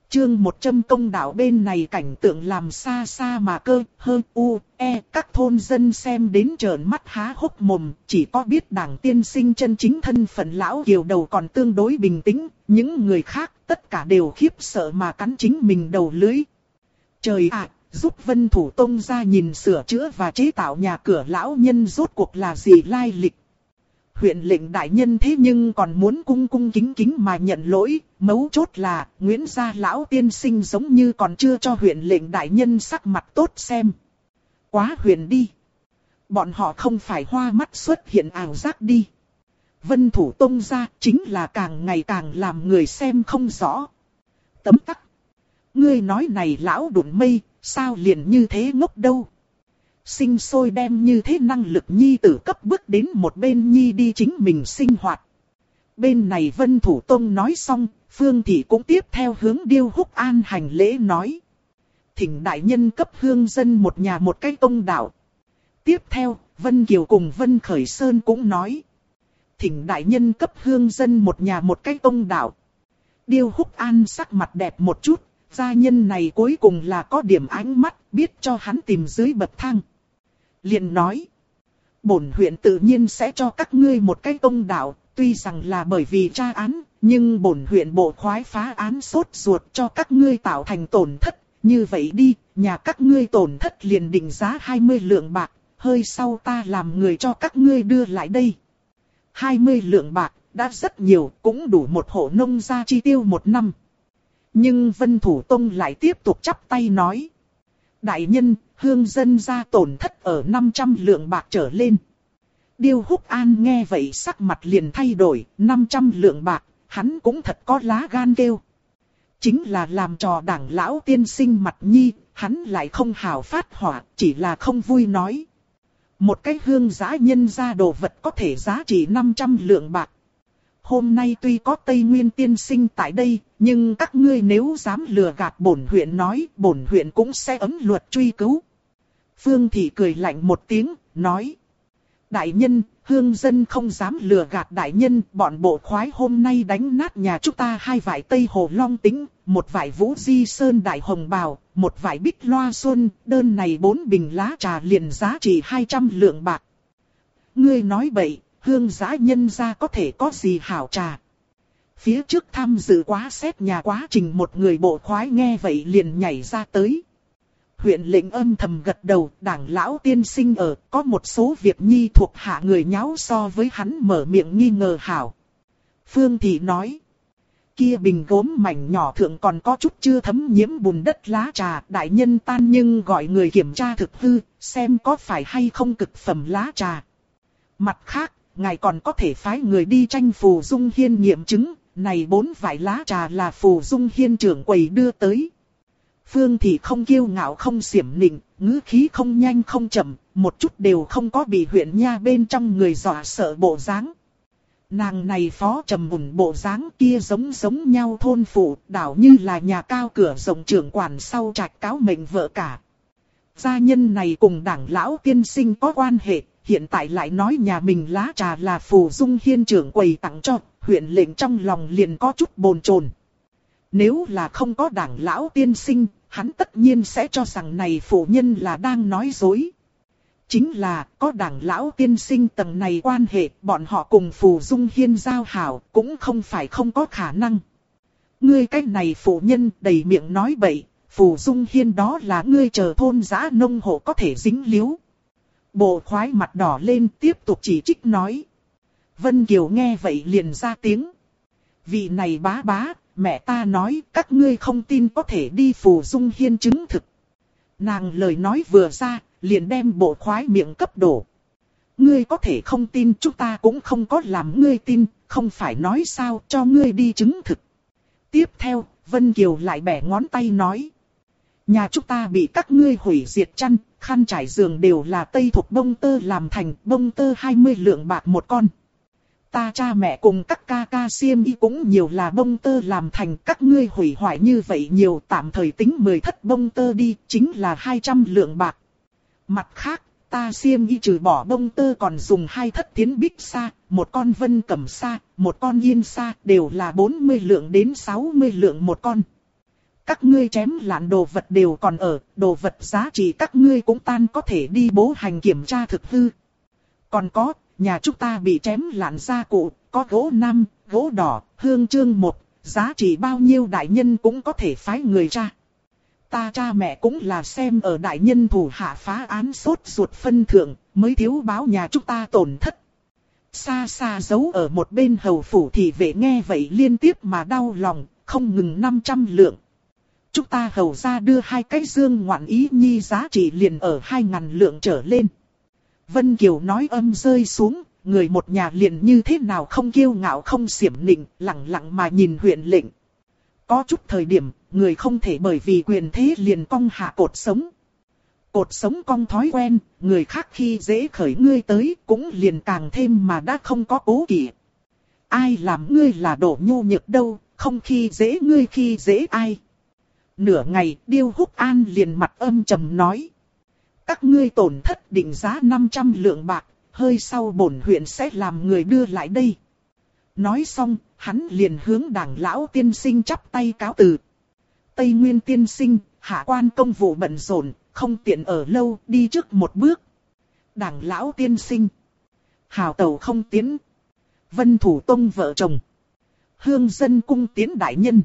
Chương 100 công đạo bên này cảnh tượng làm xa xa mà cơ, hơ, u, e, các thôn dân xem đến trợn mắt há hốc mồm, chỉ có biết Đảng tiên sinh chân chính thân phận lão kiều đầu còn tương đối bình tĩnh, những người khác tất cả đều khiếp sợ mà cắn chính mình đầu lưỡi. Trời ạ, giúp Vân Thủ Tông ra nhìn sửa chữa và chế tạo nhà cửa lão nhân rốt cuộc là gì lai lịch. Huyện lệnh đại nhân thế nhưng còn muốn cung cung kính kính mà nhận lỗi, mấu chốt là Nguyễn gia lão tiên sinh giống như còn chưa cho huyện lệnh đại nhân sắc mặt tốt xem. Quá huyền đi. Bọn họ không phải hoa mắt xuất hiện ảo giác đi. Vân Thủ Tông ra chính là càng ngày càng làm người xem không rõ. Tấm tắc. Ngươi nói này lão đụng mây, sao liền như thế ngốc đâu. Sinh sôi đem như thế năng lực nhi tử cấp bước đến một bên nhi đi chính mình sinh hoạt. Bên này Vân Thủ Tông nói xong, Phương Thị cũng tiếp theo hướng Điêu Húc An hành lễ nói. Thỉnh đại nhân cấp hương dân một nhà một cái công đạo. Tiếp theo, Vân Kiều cùng Vân Khởi Sơn cũng nói. Thỉnh đại nhân cấp hương dân một nhà một cái công đạo. Điêu Húc An sắc mặt đẹp một chút, gia nhân này cuối cùng là có điểm ánh mắt, biết cho hắn tìm dưới bậc thang. Liền nói, bổn huyện tự nhiên sẽ cho các ngươi một cái công đạo, tuy rằng là bởi vì tra án, nhưng bổn huyện bộ khoái phá án sốt ruột cho các ngươi tạo thành tổn thất. Như vậy đi, nhà các ngươi tổn thất liền định giá 20 lượng bạc, hơi sau ta làm người cho các ngươi đưa lại đây. 20 lượng bạc, đã rất nhiều, cũng đủ một hộ nông gia chi tiêu một năm. Nhưng Vân Thủ Tông lại tiếp tục chắp tay nói. Đại nhân, hương dân gia tổn thất ở 500 lượng bạc trở lên. Điêu Húc An nghe vậy sắc mặt liền thay đổi, 500 lượng bạc, hắn cũng thật có lá gan kêu. Chính là làm trò Đảng lão tiên sinh mặt nhi, hắn lại không hào phát hỏa, chỉ là không vui nói. Một cái hương giã nhân gia đồ vật có thể giá trị 500 lượng bạc. Hôm nay tuy có Tây Nguyên tiên sinh tại đây, nhưng các ngươi nếu dám lừa gạt bổn huyện nói, bổn huyện cũng sẽ ấn luật truy cứu. Phương Thị cười lạnh một tiếng, nói. Đại nhân, hương dân không dám lừa gạt đại nhân, bọn bộ khoái hôm nay đánh nát nhà chúng ta 2 vải Tây Hồ Long Tĩnh, 1 vải Vũ Di Sơn Đại Hồng Bào, 1 vải Bích Loa Xuân, đơn này 4 bình lá trà liền giá trị 200 lượng bạc. Ngươi nói bậy, hương giã nhân gia có thể có gì hảo trà. Phía trước tham dự quá xét nhà quá trình một người bộ khoái nghe vậy liền nhảy ra tới. Huyện lệnh âm thầm gật đầu, Đảng lão tiên sinh ở, có một số việc nhi thuộc hạ người nháo so với hắn mở miệng nghi ngờ hảo. Phương Thị nói, kia bình gốm mảnh nhỏ thượng còn có chút chưa thấm nhiễm bùn đất lá trà, đại nhân tan nhưng gọi người kiểm tra thực hư, xem có phải hay không cực phẩm lá trà. Mặt khác, ngài còn có thể phái người đi tranh Phù Dung Hiên nghiệm chứng, này 4 vải lá trà là Phù Dung Hiên trưởng quầy đưa tới. Phương Thị không kiêu ngạo không xiểm nịnh, ngữ khí không nhanh không chậm, một chút đều không có bị huyện nha bên trong người dọa sợ bộ dáng. Nàng này phó trầm mùn bộ dáng kia giống nhau thôn phụ, đảo như là nhà cao cửa rộng trưởng quản sau trạch cáo mệnh vợ cả. Gia nhân này cùng Đảng lão tiên sinh có quan hệ, hiện tại lại nói nhà mình lá trà là Phù Dung Hiên trưởng quầy tặng cho, huyện lệnh trong lòng liền có chút bồn chồn. Nếu là không có Đảng lão tiên sinh, hắn tất nhiên sẽ cho rằng này phụ nhân là đang nói dối. Chính là có Đảng lão tiên sinh tầng này quan hệ, bọn họ cùng Phù Dung Hiên giao hảo cũng không phải không có khả năng. Ngươi cái này phụ nhân đầy miệng nói bậy, Phù Dung Hiên đó là ngươi chờ thôn dã nông hộ có thể dính líu. Bộ khoái mặt đỏ lên tiếp tục chỉ trích nói. Vân Kiều nghe vậy liền ra tiếng. Vị này bá bá, mẹ ta nói các ngươi không tin có thể đi Phù Dung Hiên chứng thực. Nàng lời nói vừa ra, liền đem bộ khoái miệng cấp đổ. Ngươi có thể không tin, chúng ta cũng không có làm ngươi tin, không phải nói sao cho ngươi đi chứng thực. Tiếp theo, Vân Kiều lại bẻ ngón tay nói. Nhà chúng ta bị các ngươi hủy diệt chăn, khăn trải giường đều là tây thuộc bông tơ làm thành, bông tơ 20 lượng bạc một con. Ta cha mẹ cùng các ca ca xiêm y cũng nhiều là bông tơ làm thành, các ngươi hủy hoại như vậy nhiều, tạm thời tính 10 thất bông tơ đi, chính là 200 lượng bạc. Mặt khác, ta xiêm y trừ bỏ bông tơ còn dùng 2 thất tiến bích sa, một con vân cẩm sa, một con yên sa, đều là 40 lượng đến 60 lượng một con. các ngươi chém lạn đồ vật đều còn ở, đồ vật giá trị các ngươi cũng tan có thể đi bố hành kiểm tra thực hư. Còn có, nhà chúng ta bị chém lạn gia cụ, có gỗ nam, gỗ đỏ, hương chương một, giá trị bao nhiêu đại nhân cũng có thể phái người tra. Ta cha mẹ cũng là xem ở đại nhân thủ hạ phá án sốt ruột phân thượng, mới thiếu báo nhà chúng ta tổn thất. Xa xa giấu ở một bên hầu phủ thị vệ nghe vậy liên tiếp mà đau lòng, không ngừng 500 lượng. Chúng ta hầu ra đưa 2 cái dương ngoạn ý nhi giá trị liền ở 2.000 lượng trở lên. Vân Kiều nói âm rơi xuống, người một nhà liền như thế nào không kiêu ngạo không xiểm nịnh, lặng lặng mà nhìn huyện lệnh. Có chút thời điểm, người không thể bởi vì quyền thế liền cong hạ cột sống. Cột sống cong thói quen, người khác khi dễ khởi ngươi tới cũng liền càng thêm mà đã không có cố kỵ. Ai làm ngươi là đổ nhu nhược đâu, không khi dễ ngươi khi dễ ai. Nửa ngày, Điêu Húc An liền mặt âm trầm nói. Các ngươi tổn thất định giá 500 lượng bạc, hơi sau bổn huyện sẽ làm người đưa lại đây. Nói xong, hắn liền hướng Đảng lão tiên sinh chắp tay cáo từ. Tây Nguyên tiên sinh, hạ quan công vụ bận rộn, không tiện ở lâu, đi trước một bước. Đảng lão tiên sinh. Hào tẩu không tiến. Vân Thủ Tông vợ chồng. Hương dân cung tiến đại nhân.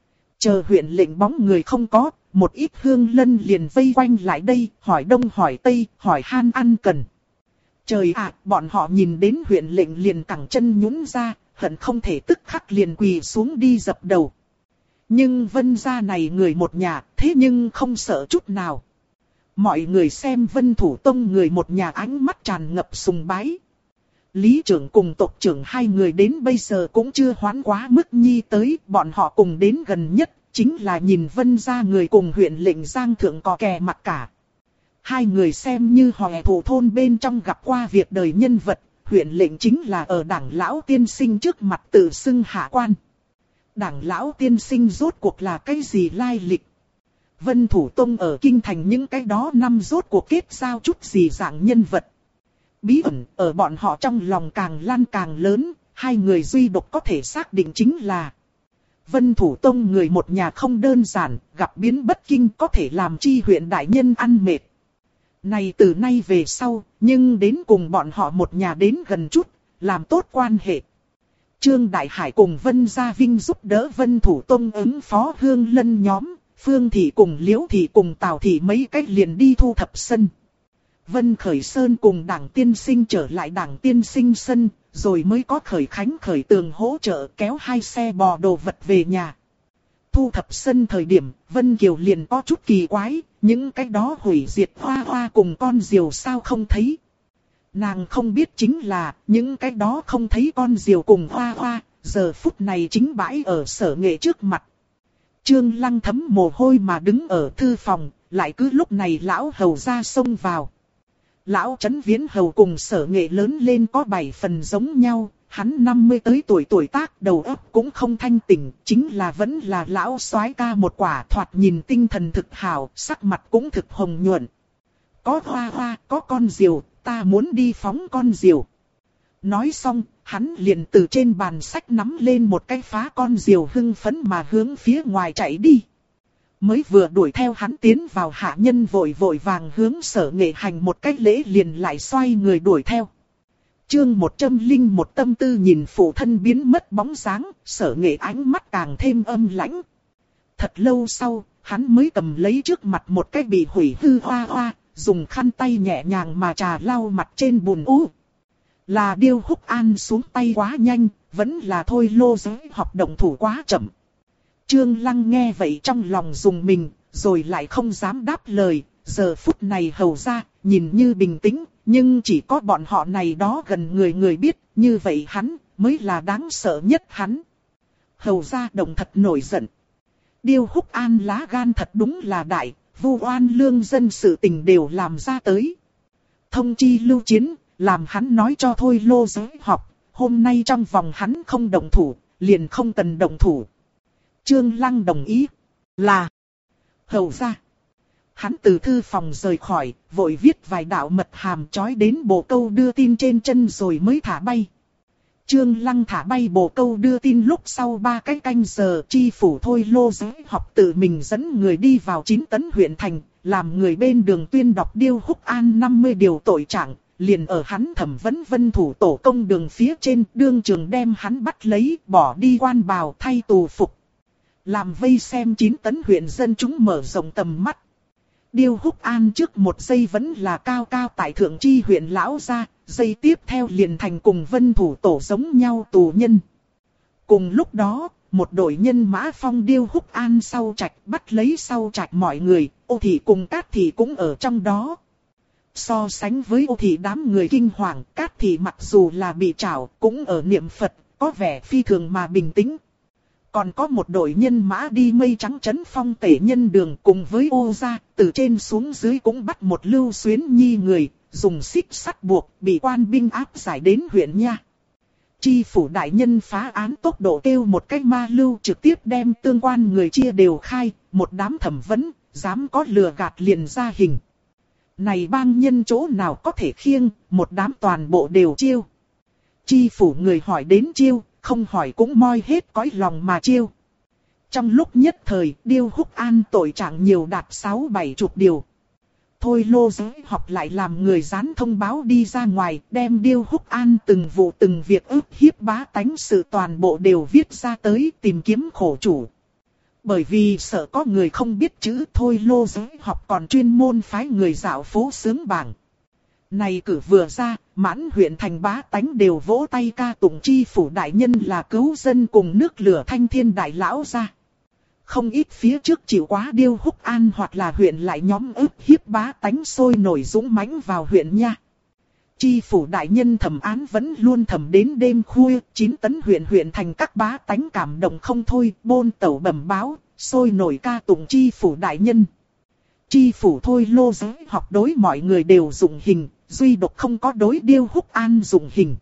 Chờ huyện lệnh bóng người không có, một ít hương lân liền vây quanh lại đây, hỏi đông hỏi tây, hỏi han ăn cần. Trời ạ, bọn họ nhìn đến huyện lệnh liền cẳng chân nhũn ra, hận không thể tức khắc liền quỳ xuống đi dập đầu. Nhưng Vân gia này người một nhà, thế nhưng không sợ chút nào. Mọi người xem Vân Thủ Tông người một nhà ánh mắt tràn ngập sùng bái. Lý trưởng cùng tộc trưởng hai người đến bây giờ cũng chưa hoán quá mức nhi tới, bọn họ cùng đến gần nhất, chính là nhìn Vân gia người cùng huyện lệnh Giang Thượng có kè mặt cả. Hai người xem như hòe thủ thôn bên trong gặp qua việc đời nhân vật, huyện lệnh chính là ở Đảng lão tiên sinh trước mặt tự xưng hạ quan. Đảng lão tiên sinh rốt cuộc là cái gì lai lịch? Vân Thủ Tông ở kinh thành những cái đó năm rốt cuộc kết giao chút gì dạng nhân vật. Bí ẩn ở bọn họ trong lòng càng lan càng lớn, hai người duy độc có thể xác định chính là Vân Thủ Tông người một nhà không đơn giản, gặp biến bất kinh có thể làm chi huyện đại nhân ăn mệt. Này từ nay về sau, nhưng đến cùng bọn họ một nhà đến gần chút, làm tốt quan hệ. Trương Đại Hải cùng Vân Gia Vinh giúp đỡ Vân Thủ Tông ứng phó hương lân nhóm, Phương Thị cùng Liễu Thị cùng Tào Thị mấy cách liền đi thu thập sân. Vân Khởi Sơn cùng Đảng Tiên Sinh trở lại Đảng Tiên Sinh sân, rồi mới có Khởi Khánh Khởi Tường hỗ trợ kéo 2 xe bò đồ vật về nhà. Thu thập sân thời điểm, Vân Kiều liền có chút kỳ quái, những cái đó hủy diệt hoa hoa cùng con diều sao không thấy. Nàng không biết chính là, những cái đó không thấy con diều cùng hoa hoa, giờ phút này chính bãi ở Sở Nghệ trước mặt. Trương Lăng thấm mồ hôi mà đứng ở thư phòng, lại cứ lúc này lão hầu ra xông vào. Lão Trấn Viễn hầu cùng Sở Nghệ lớn lên có 7 phần giống nhau, hắn 50 tới tuổi tác đầu óc cũng không thanh tỉnh, chính là vẫn là lão soái ca một quả, thoạt nhìn tinh thần thực hảo, sắc mặt cũng thực hồng nhuận. Có hoa hoa, có con diều, ta muốn đi phóng con diều. Nói xong, hắn liền từ trên bàn sách nắm lên một cái phá con diều hưng phấn mà hướng phía ngoài chạy đi. Mới vừa đuổi theo hắn tiến vào, hạ nhân vội vàng hướng Sở Nghệ hành một cách lễ liền lại xoay người đuổi theo. Chương 101 tâm tư nhìn phụ thân biến mất bóng dáng, Sở Nghệ ánh mắt càng thêm âm lãnh. Thật lâu sau, hắn mới cầm lấy trước mặt một cái bị hủy hư hoa hoa, dùng khăn tay nhẹ nhàng mà trà lau mặt trên bùn ú. Là Điêu Húc An xuống tay quá nhanh, vẫn là thôi Lô Giới học động thủ quá chậm. Trương Lăng nghe vậy trong lòng dùng mình, rồi lại không dám đáp lời. Giờ phút này hầu ra, nhìn như bình tĩnh, nhưng chỉ có bọn họ này đó gần người biết, như vậy hắn mới là đáng sợ nhất hắn. Hầu ra động thật nổi giận. Điêu Húc An lá gan thật đúng là đại, vu oan lương dân sự tình đều làm ra tới. Thông chi Lưu Chiến, làm hắn nói cho thôi Lô Giới học, hôm nay trong vòng hắn không động thủ, liền không cần động thủ. Trương Lăng đồng ý, là hầu ra. Hắn từ thư phòng rời khỏi, vội viết vài đạo mật hàm trói đến bộ câu đưa tin trên chân rồi mới thả bay. Trương Lăng thả bay bồ câu đưa tin lúc sau 3 cái canh giờ, chi phủ Thôi Lô Giới học tự mình dẫn người đi vào 9 tấn huyện thành, làm người bên đường tuyên đọc Điêu Húc An 50 điều tội trạng, liền ở hắn thẩm vấn Vân Thủ Tổ công đường phía trên, đương trường đem hắn bắt lấy, bỏ đi quan bào thay tù phục. Làm vây xem 9 tấn huyện dân chúng mở rộng tầm mắt. Điêu Húc An trước một giây vẫn là cao cao tại thượng chi huyện lão gia, giây tiếp theo liền thành cùng Vân Thủ Tổ giống nhau tù nhân. Cùng lúc đó, một đội nhân mã phong Điêu Húc An sau trạch, bắt lấy sau trạch mọi người, Ô Thị cùng Cát Thị cũng ở trong đó. So sánh với Ô Thị đám người kinh hoàng, Cát Thị mặc dù là bị trảo, cũng ở niệm Phật, có vẻ phi thường mà bình tĩnh. Còn có một đội nhân mã đi mây trắng trấn phong tể nhân đường cùng với Ô gia, từ trên xuống dưới cũng bắt một Lưu Xuyến Nhi người, dùng xích sắt buộc, bị quan binh áp giải đến huyện nha. Chi phủ đại nhân phá án tốc độ kêu một cái ma lưu, trực tiếp đem tương quan người chia đều khai, một đám thẩm vấn, dám có lừa gạt liền ra hình. Này bang nhân chỗ nào có thể khiêng, một đám toàn bộ đều chiêu. Chi phủ người hỏi đến chiêu, không hỏi cũng moi hết cõi lòng mà chiêu. Trong lúc nhất thời, Điêu Húc An tội trạng nhiều đạt 6-7 chục điều. Thôi Lô Giới học lại làm người dán thông báo đi ra ngoài, đem Điêu Húc An từng vụ từng việc ức hiếp bá tánh sự toàn bộ đều viết ra tới tìm kiếm khổ chủ. Bởi vì sợ có người không biết chữ, Thôi Lô Giới học còn chuyên môn phái người dạo phố sướng bảng. Này cử vừa ra, mãn huyện thành bá tánh đều vỗ tay ca tụng chi phủ đại nhân là cứu dân cùng nước lửa thanh thiên đại lão ra. Không ít phía trước chịu quá Điêu Húc An hoặc là huyện lại nhóm ức hiếp bá tánh sôi nổi dũng mãnh vào huyện nha. Chi phủ đại nhân thẩm án vẫn luôn thẩm đến đêm khuya, 9 tấn huyện thành các bá tánh cảm động không thôi, bôn tẩu bẩm báo, sôi nổi ca tụng chi phủ đại nhân. Chi phủ Thôi Lô Giới học đối mọi người đều dụng hình, duy độc không có đối Điêu Húc An dụng hình.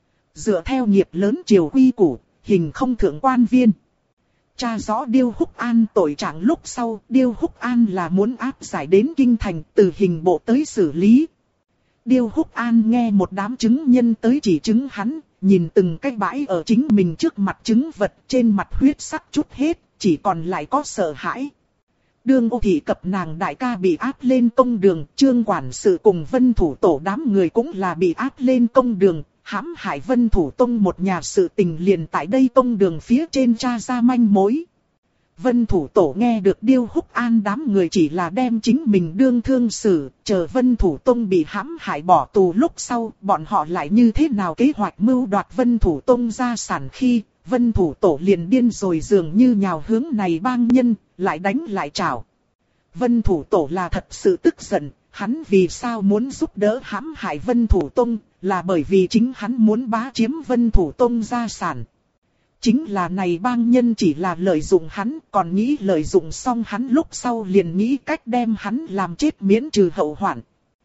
Dựa theo nghiệp lớn triều quy củ, hình không thượng quan viên. Tra rõ Điêu Húc An tội trạng lúc sau, Điêu Húc An là muốn áp giải đến kinh thành từ hình bộ tới xử lý. Điêu Húc An nghe một đám chứng nhân tới chỉ chứng hắn, nhìn từng cái bãi ở chính mình trước mặt chứng vật, trên mặt huyết sắc chút hết, chỉ còn lại có sợ hãi. Đương Ô Thị cập nàng đại ca bị áp lên công đường, Trương quản sự cùng Vân Thủ Tổ đám người cũng là bị áp lên công đường, hãm hại Vân Thủ Tông một nhà sự tình liền tại đây công đường phía trên tra ra manh mối. Vân Thủ Tổ nghe được Điêu Húc An đám người chỉ là đem chính mình đương thương xử, chờ Vân Thủ Tông bị hãm hại bỏ tù lúc sau, bọn họ lại như thế nào kế hoạch mưu đoạt Vân Thủ Tông gia sản khi, Vân Thủ Tổ liền điên rồi dường như nhào hướng này bang nhân, lại đánh lại chảo. Vân Thủ Tổ là thật sự tức giận, hắn vì sao muốn giúp đỡ hãm hại Vân Thủ Tông, là bởi vì chính hắn muốn bá chiếm Vân Thủ Tông gia sản. Chính là này bang nhân chỉ là lợi dụng hắn, còn nghĩ lợi dụng xong hắn lúc sau liền nghĩ cách đem hắn làm chết miễn trừ hậu hoạn.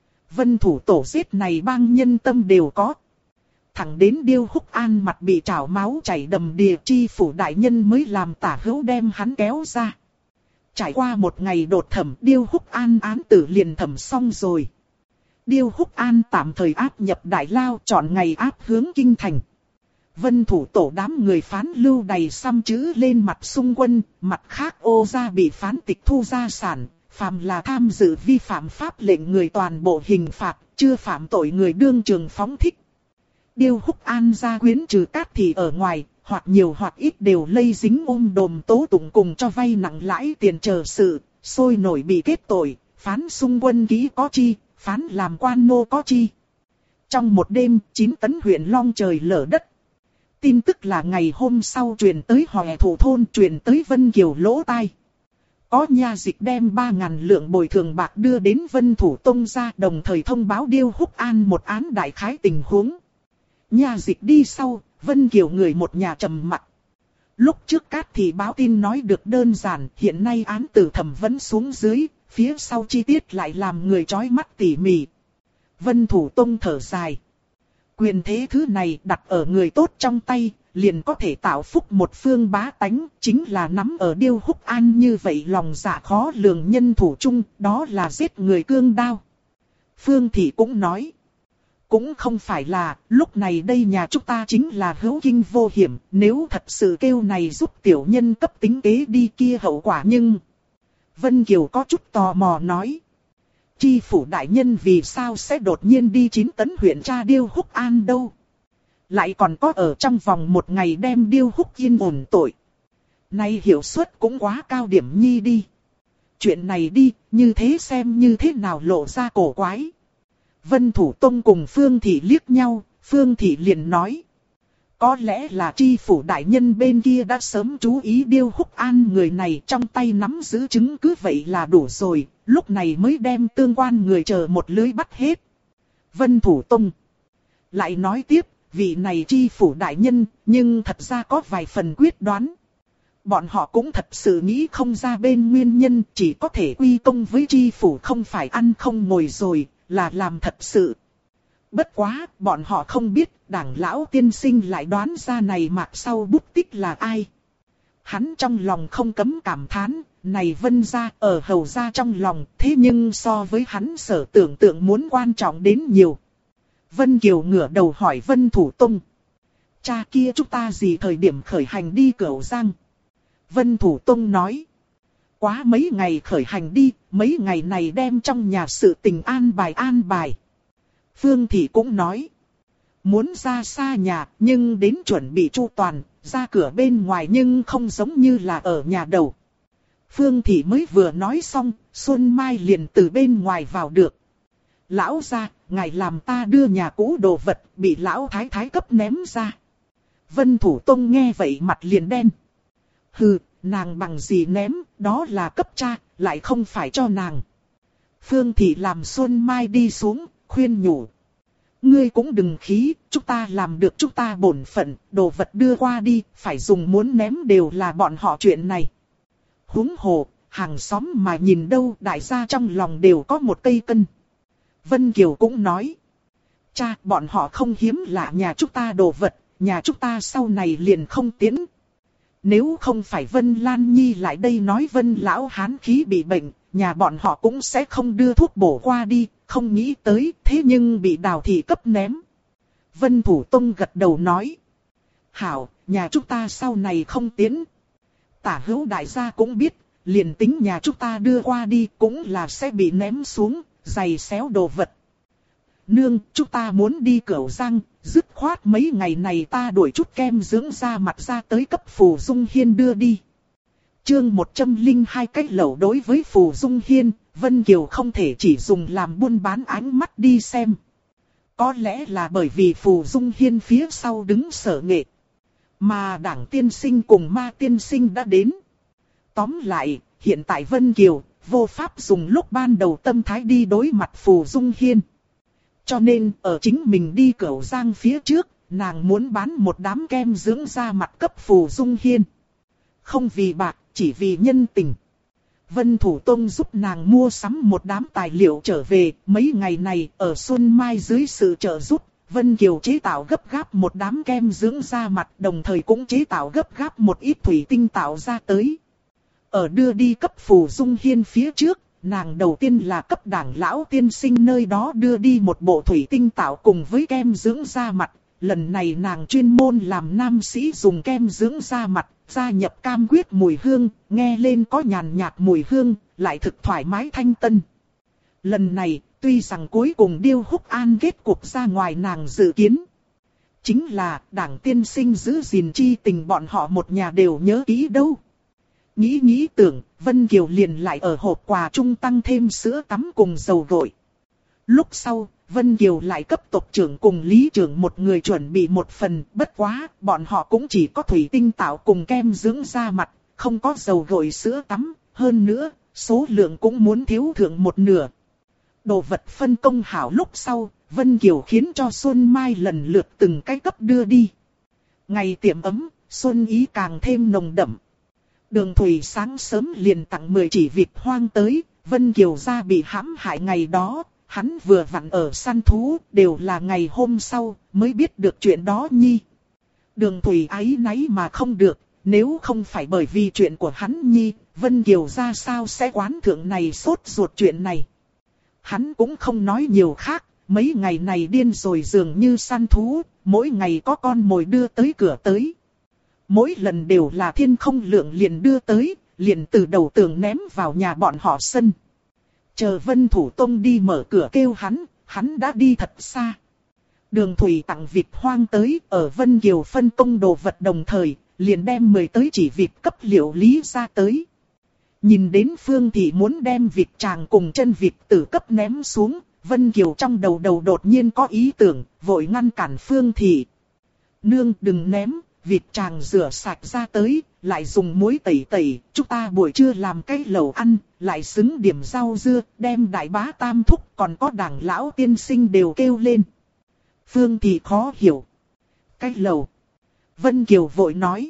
Vân Thủ Tổ giết này bang nhân tâm đều có. Thẳng đến Điêu Húc An mặt bị trào máu chảy đầm đìa, chi phủ đại nhân mới làm tả hữu đem hắn kéo ra. Trải qua một ngày đột thẩm, Điêu Húc An án tử liền thẩm xong rồi. Điêu Húc An tạm thời áp nhập Đại Lao, chọn ngày áp hướng kinh thành. Vân Thủ Tổ đám người phán lưu đầy xăm chữ lên mặt xung quân, mặt khác Ô gia bị phán tịch thu gia sản, phàm là tham dự vi phạm pháp lệnh người toàn bộ hình phạt, chưa phạm tội người đương trường phóng thích. Điêu Húc An gia quyến trừ Cát Thị ở ngoài, hoặc nhiều hoặc ít đều lây dính đồm tố tụng cùng cho vay nặng lãi tiền chờ sự, sôi nổi bị kết tội, phán xung quân ký có chi, phán làm quan nô có chi. Trong một đêm, 9 tấn huyện long trời lở đất. Tin tức là ngày hôm sau truyền tới Hòe Thủ thôn, truyền tới Vân Kiều lỗ tai. Có nha dịch đem 3.000 lượng bồi thường bạc đưa đến Vân Thủ Tông ra, đồng thời thông báo Điêu Húc An một án đại khái tình huống. Nha dịch đi sau, Vân Kiều người một nhà trầm mặc. Lúc trước Cát Thị báo tin nói được đơn giản, hiện nay án tử thẩm vấn xuống dưới, phía sau chi tiết lại làm người chói mắt tỉ mỉ. Vân Thủ Tông thở dài. Quyền thế thứ này đặt ở người tốt trong tay, liền có thể tạo phúc một phương bá tánh, chính là nắm ở Điêu Húc An như vậy lòng dạ khó lường nhân thủ chung, đó là giết người cương đao. Phương Thị cũng nói. Cũng không phải là, lúc này đây nhà chúng ta chính là hữu kinh vô hiểm, nếu thật sự kêu này giúp tiểu nhân cấp tính kế đi kia hậu quả nhưng... Vân Kiều có chút tò mò nói. Chi phủ đại nhân vì sao sẽ đột nhiên đi 9 tấn huyện tra Điêu Húc An đâu? Lại còn có ở trong vòng một ngày đem Điêu Húc Yên ổn tội. Nay hiệu suất cũng quá cao điểm nhi đi. Chuyện này đi, như thế xem như thế nào lộ ra cổ quái. Vân Thủ Tông cùng Phương Thị liếc nhau, Phương Thị liền nói. Có lẽ là chi phủ đại nhân bên kia đã sớm chú ý Điêu Húc An người này trong tay nắm giữ chứng cứ vậy là đủ rồi, lúc này mới đem tương quan người chờ một lưới bắt hết. Vân Thủ Tông lại nói tiếp, vị này chi phủ đại nhân, nhưng thật ra có vài phần quyết đoán. Bọn họ cũng thật sự nghĩ không ra bên nguyên nhân, chỉ có thể quy công với chi phủ không phải ăn không ngồi rồi, là làm thật sự. Bất quá, bọn họ không biết, Đảng lão tiên sinh lại đoán ra này mạc sau bút tích là ai. Hắn trong lòng không cấm cảm thán, này Vân gia ở Hầu gia trong lòng, thế nhưng so với hắn sở tưởng tượng muốn quan trọng đến nhiều. Vân Kiều ngửa đầu hỏi Vân Thủ Tông. Cha kia chúng ta gì thời điểm khởi hành đi Cửu Giang? Vân Thủ Tông nói. Quá mấy ngày khởi hành đi, mấy ngày này đem trong nhà sự tình an bài. Phương Thị cũng nói. Muốn ra xa nhà, nhưng đến chuẩn bị chu toàn, ra cửa bên ngoài nhưng không giống như là ở nhà đầu. Phương Thị mới vừa nói xong, Xuân Mai liền từ bên ngoài vào được. Lão gia, ngài làm ta đưa nhà cũ đồ vật, bị lão thái thái cấp ném ra. Vân Thủ Tông nghe vậy mặt liền đen. Hừ, nàng bằng gì ném, đó là cấp cha, lại không phải cho nàng. Phương Thị làm Xuân Mai đi xuống, khuyên nhủ. Ngươi cũng đừng khí, chúng ta làm được chúng ta bổn phận, đồ vật đưa qua đi, phải dùng muốn ném đều là bọn họ chuyện này. Huống hồ, hàng xóm mà nhìn đâu đại gia trong lòng đều có một cây cân. Vân Kiều cũng nói. Cha, bọn họ không hiếm lạ nhà chúng ta đồ vật, nhà chúng ta sau này liền không tiến. Nếu không phải Vân Lan Nhi lại đây nói Vân lão hán khí bị bệnh, nhà bọn họ cũng sẽ không đưa thuốc bổ qua đi, không nghĩ tới, thế nhưng bị Đào thị cấp ném. Vân Thủ Tông gật đầu nói. Hảo, nhà chúng ta sau này không tiến. Tả hữu đại gia cũng biết, liền tính nhà chúng ta đưa qua đi cũng là sẽ bị ném xuống, giày xéo đồ vật. Nương, chúng ta muốn đi Cửu Giang, dứt khoát mấy ngày này ta đuổi chút kem dưỡng da mặt ra tới cấp Phù Dung Hiên đưa đi. Chương 102 cách lẩu đối với Phù Dung Hiên, Vân Kiều không thể chỉ dùng làm buôn bán ánh mắt đi xem. Có lẽ là bởi vì Phù Dung Hiên phía sau đứng Sở Nghệ. Mà Đảng tiên sinh cùng Ma tiên sinh đã đến. Tóm lại, hiện tại Vân Kiều, vô pháp dùng lúc ban đầu tâm thái đi đối mặt Phù Dung Hiên. Cho nên, ở chính mình đi Cửu Giang phía trước, nàng muốn bán một đám kem dưỡng da mặt cấp Phù Dung Hiên. Không vì bạc, chỉ vì nhân tình. Vân Thủ Tông giúp nàng mua sắm một đám tài liệu trở về, mấy ngày này ở Xuân Mai dưới sự trợ giúp, Vân Kiều chế tạo gấp gáp một đám kem dưỡng da mặt, đồng thời cũng chế tạo gấp gáp một ít thủy tinh tạo ra tới. Ở đưa đi cấp Phù Dung Hiên phía trước, nàng đầu tiên là cấp Đảng lão tiên sinh nơi đó đưa đi một bộ thủy tinh tạo cùng với kem dưỡng da mặt. Lần này nàng chuyên môn làm nam sĩ dùng kem dưỡng da mặt, gia nhập cam quyết mùi hương, nghe lên có nhàn nhạt mùi hương, lại thực thoải mái thanh tân. Lần này, tuy rằng cuối cùng Điêu Húc An kết cục ra ngoài nàng dự kiến. Chính là Đảng tiên sinh giữ gìn chi tình bọn họ một nhà đều nhớ kỹ đâu. Nghĩ tưởng, Vân Kiều liền lại ở hộp quà trung tăng thêm sữa tắm cùng dầu gội. Lúc sau, Vân Kiều lại cấp tộc trưởng cùng lý trưởng một người chuẩn bị một phần, bất quá, bọn họ cũng chỉ có thủy tinh tạo cùng kem dưỡng da mặt, không có dầu gội sữa tắm, hơn nữa, số lượng cũng muốn thiếu thượng một nửa. Đồ vật phân công hảo lúc sau, Vân Kiều khiến cho Xuân Mai lần lượt từng cái cấp đưa đi. Ngày tiệm ấm, xuân ý càng thêm nồng đậm. Đường Thủy sáng sớm liền tặng 10 chỉ vịt hoang tới, Vân Kiều gia bị hãm hại ngày đó, hắn vừa vặn ở săn thú, đều là ngày hôm sau mới biết được chuyện đó nhi. Đường Thủy áy náy mà không được, nếu không phải bởi vì chuyện của hắn nhi, Vân Kiều gia sao sẽ quán thượng này sốt ruột chuyện này. Hắn cũng không nói nhiều khác, mấy ngày này điên rồi dường như săn thú, mỗi ngày có con mồi đưa tới cửa tới. Mỗi lần đều là thiên không lượng liền đưa tới, liền từ đầu tường ném vào nhà bọn họ sân. Chờ Vân Thủ Tông đi mở cửa kêu hắn đã đi thật xa. Đường Thủy tặng vịt hoang tới, ở Vân Kiều phân công đồ vật đồng thời, liền đem 10 tới chỉ vịt cấp Liệu Lý ra tới. Nhìn đến Phương Thị muốn đem vịt tràng cùng chân vịt tử cấp ném xuống, Vân Kiều trong đầu đột nhiên có ý tưởng, vội ngăn cản Phương Thị. Nương đừng ném, vịt tràng rửa sạch ra tới, lại dùng muối tẩy tẩy, chúng ta buổi trưa làm cái lẩu ăn, lại xứng điểm rau dưa, đem đại bá tam thúc còn có đảng lão tiên sinh đều kêu lên. Phương Thị khó hiểu. Cái lẩu. Vân Kiều vội nói.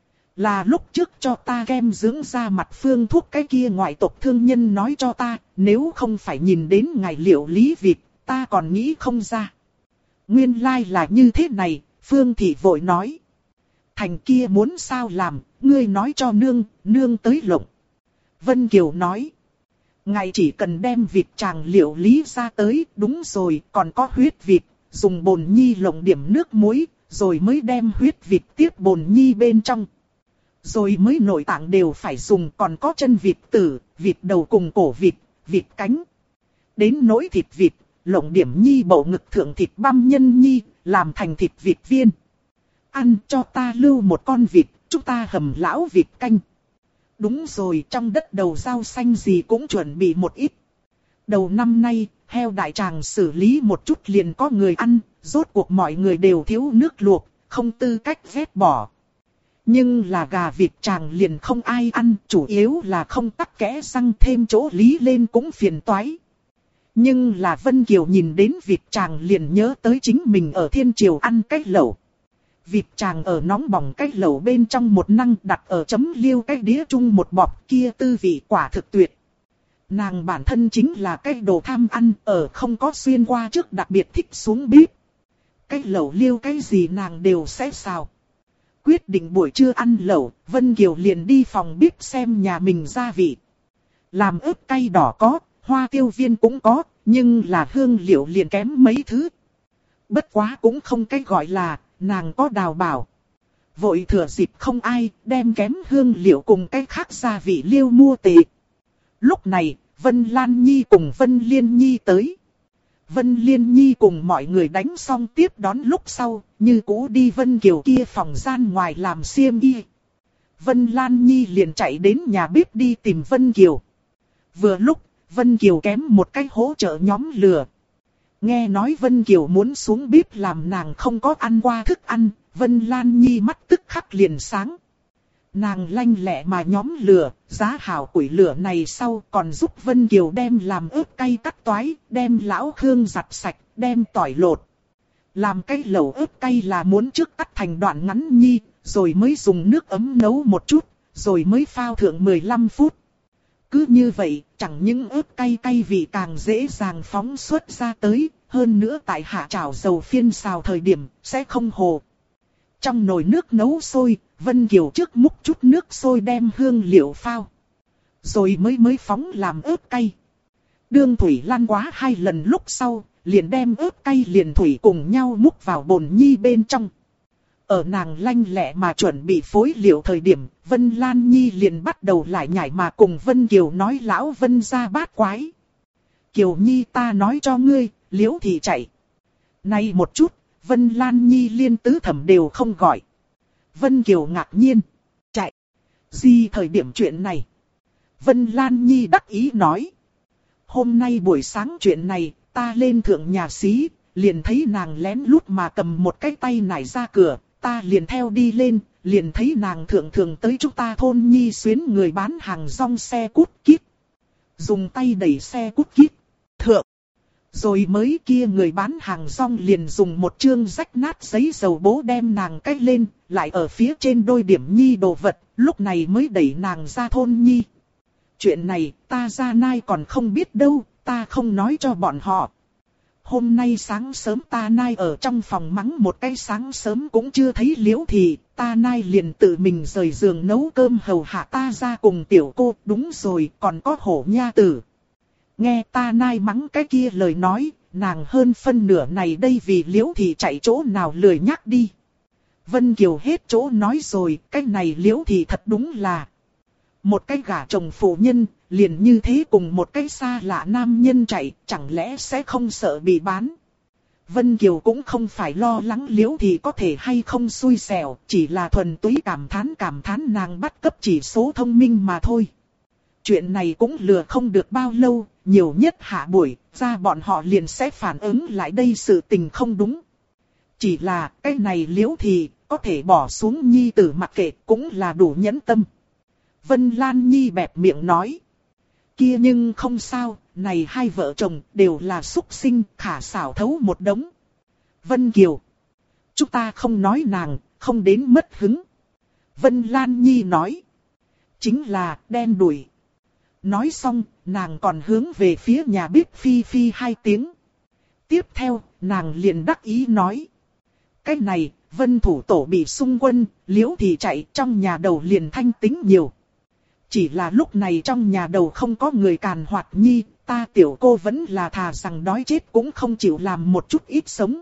Là lúc trước cho ta kem dưỡng da mặt phương thuốc cái kia ngoại tộc thương nhân nói cho ta, nếu không phải nhìn đến ngài Liệu Lý vịt, ta còn nghĩ không ra. Nguyên lai là như thế này, Phương Thị vội nói. Thành kia muốn sao làm, ngươi nói cho nương tới lộng. Vân Kiều nói. Ngài chỉ cần đem vịt tràng Liệu Lý ra tới, đúng rồi, còn có huyết vịt, dùng bồn nhi lộng điểm nước muối, rồi mới đem huyết vịt tiếp bồn nhi bên trong. Rồi mới nội tạng đều phải dùng, còn có chân vịt tử, vịt đầu cùng cổ vịt, vịt cánh. Đến nỗi thịt vịt, lộng điểm nhi bầu ngực thượng thịt băm nhân nhi, làm thành thịt vịt viên. Ăn cho ta lưu một con vịt, chúng ta hầm lão vịt canh. Đúng rồi, trong đất đầu rau xanh gì cũng chuẩn bị một ít. Đầu năm nay, heo đại tràng xử lý một chút liền có người ăn, rốt cuộc mọi người đều thiếu nước luộc, không tư cách vét bỏ. Nhưng là gà vịt tràng liền không ai ăn, chủ yếu là không tắc kẽ răng thêm chỗ lý lên cũng phiền toái. Nhưng là Vân Kiều nhìn đến vịt tràng liền nhớ tới chính mình ở thiên triều ăn cái lẩu. Vịt tràng ở nóng bỏng cái lẩu bên trong một năng đặt ở chấm liêu cái đĩa chung một bọt kia tư vị quả thực tuyệt. Nàng bản thân chính là cái đồ tham ăn, ở không có xuyên qua trước đặc biệt thích xuống bếp. Cái lẩu liêu cái gì nàng đều sẽ xào. Quyết định buổi trưa ăn lẩu, Vân Kiều liền đi phòng bếp xem nhà mình gia vị. Làm ớt cay đỏ có, hoa tiêu viên cũng có, nhưng là hương liệu liền kém mấy thứ. Bất quá cũng không cái gọi là, nàng có đào bảo. Vội thừa dịp không ai, đem kém hương liệu cùng cái khác gia vị liêu mua tệ. Lúc này, Vân Lan Nhi cùng Vân Liên Nhi tới. Vân Liên Nhi cùng mọi người đánh xong tiếp đón lúc sau, như cũ đi Vân Kiều kia phòng gian ngoài làm xiêm y. Vân Lan Nhi liền chạy đến nhà bếp đi tìm Vân Kiều. Vừa lúc, Vân Kiều kém một cái hỗ trợ nhóm lửa. Nghe nói Vân Kiều muốn xuống bếp làm nàng không có ăn qua thức ăn, Vân Lan Nhi mắt tức khắc liền sáng. Nàng lanh lẹ mà nhóm lửa, giá hảo củi lửa này sau còn giúp Vân Kiều đem làm ớt cay cắt toái, đem lão khương giặt sạch, đem tỏi lột. Làm cái lẩu ớt cay là muốn trước cắt thành đoạn ngắn nhi, rồi mới dùng nước ấm nấu một chút, rồi mới phao thượng 15 phút. Cứ như vậy, chẳng những ớt cay cay vị càng dễ dàng phóng xuất ra tới, hơn nữa tại hạ chảo dầu phiên xào thời điểm, sẽ không hồ. Trong nồi nước nấu sôi, Vân Kiều trước múc chút nước sôi đem hương liệu phao. Rồi mới phóng làm ớt cay. Đương thủy lan quá 2 lần lúc sau, liền đem ớt cay liền thủy cùng nhau múc vào bồn nhi bên trong. Ở nàng lanh lẹ mà chuẩn bị phối liệu thời điểm, Vân Lan Nhi liền bắt đầu lại nhảy mà cùng Vân Kiều nói lão Vân ra bát quái. Kiều Nhi ta nói cho ngươi, Liễu thì chạy. Nay một chút, Vân Lan Nhi liên tứ thẩm đều không gọi. Vân Kiều ngạc nhiên. Chạy. Gì thời điểm chuyện này? Vân Lan Nhi đắc ý nói. Hôm nay buổi sáng chuyện này, ta lên thượng nhà xí, liền thấy nàng lén lút mà cầm một cái tay nải ra cửa, ta liền theo đi lên, liền thấy nàng thượng thường tới chúng ta thôn Nhi xuyến người bán hàng rong xe cút kít. Dùng tay đẩy xe cút kít. Thượng. Rồi mới kia người bán hàng rong liền dùng một chương rách nát giấy dầu bố đem nàng cách lên, lại ở phía trên đôi điểm Nhi đồ vật, lúc này mới đẩy nàng ra thôn Nhi. Chuyện này, ta ra nai còn không biết đâu, ta không nói cho bọn họ. Hôm nay sáng sớm ta nai ở trong phòng mắng một cái sáng sớm cũng chưa thấy Liễu thì, ta nai liền tự mình rời giường nấu cơm hầu hạ ta ra cùng tiểu cô, đúng rồi, còn có hổ nha tử. Nghe ta nai mắng cái kia lời nói, nàng hơn phân nửa này đây vì Liễu Thị chạy chỗ nào lười nhắc đi. Vân Kiều hết chỗ nói rồi, cái này Liễu Thị thật đúng là một cái gả chồng phụ nhân, liền như thế cùng một cái xa lạ nam nhân chạy, chẳng lẽ sẽ không sợ bị bán. Vân Kiều cũng không phải lo lắng Liễu Thị có thể hay không xui xẻo, chỉ là thuần túy cảm thán nàng bắt cấp chỉ số thông minh mà thôi. Chuyện này cũng lừa không được bao lâu, nhiều nhất hạ buổi, ra bọn họ liền sẽ phản ứng lại đây sự tình không đúng. Chỉ là cái này Liễu Thị có thể bỏ xuống nhi tử mặc kệ cũng là đủ nhẫn tâm. Vân Lan Nhi bẹp miệng nói. Kia nhưng không sao, này hai vợ chồng đều là súc sinh, khả xảo thấu một đống. Vân Kiều. Chúng ta không nói nàng, không đến mất hứng. Vân Lan Nhi nói. Chính là đen đủi. Nói xong, nàng còn hướng về phía nhà bếp phi phi hai tiếng. Tiếp theo, nàng liền đắc ý nói. Cái này, Vân thủ tổ bị xung quân, Liễu Thị chạy trong nhà đầu liền thanh tính nhiều. Chỉ là lúc này trong nhà đầu không có người càn hoạt nhi, ta tiểu cô vẫn là thà rằng đói chết cũng không chịu làm một chút ít sống.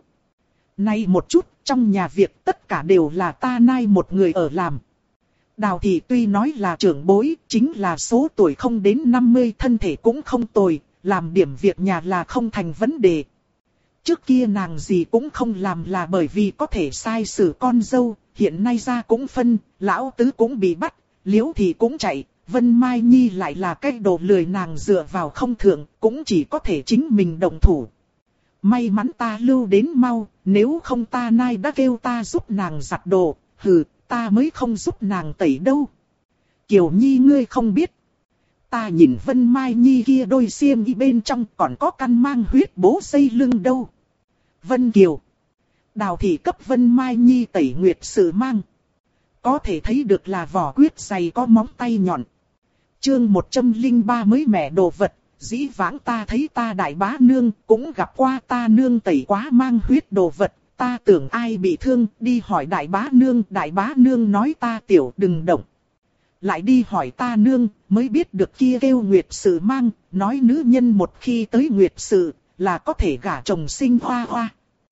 Nay một chút, trong nhà việc tất cả đều là ta nai một người ở làm. Đào Thị tuy nói là trưởng bối, chính là số tuổi không đến 50, thân thể cũng không tồi, làm điểm việc nhà là không thành vấn đề. Trước kia nàng gì cũng không làm là bởi vì có thể sai xử con dâu, hiện nay ra cũng phân, lão tứ cũng bị bắt, Liễu Thị cũng chạy, Vân Mai Nhi lại là cái đồ lười, nàng dựa vào không thượng, cũng chỉ có thể chính mình động thủ. May mắn ta lưu đến mau, nếu không ta nai đã kêu ta giúp nàng giặt đồ, hừ, ta mới không giúp nàng tẩy đâu. Kiều Nhi ngươi không biết. Ta nhìn Vân Mai Nhi kia đôi xiêm y bên trong còn có căn mang huyết bố dây lưng đâu. Vân Kiều. Đào Thị cấp Vân Mai Nhi tẩy nguyệt sự mang. Có thể thấy được là vỏ quyết dày có móng tay nhọn. Chương 103 mới mẻ đồ vật. Dĩ vãng ta thấy ta đại bá nương cũng gặp qua ta nương tẩy quá mang huyết đồ vật. Ta tưởng ai bị thương đi hỏi đại bá nương nói ta tiểu đừng động. Lại đi hỏi ta nương mới biết được kia kêu nguyệt sự mang, nói nữ nhân một khi tới nguyệt sự là có thể gả chồng sinh hoa hoa.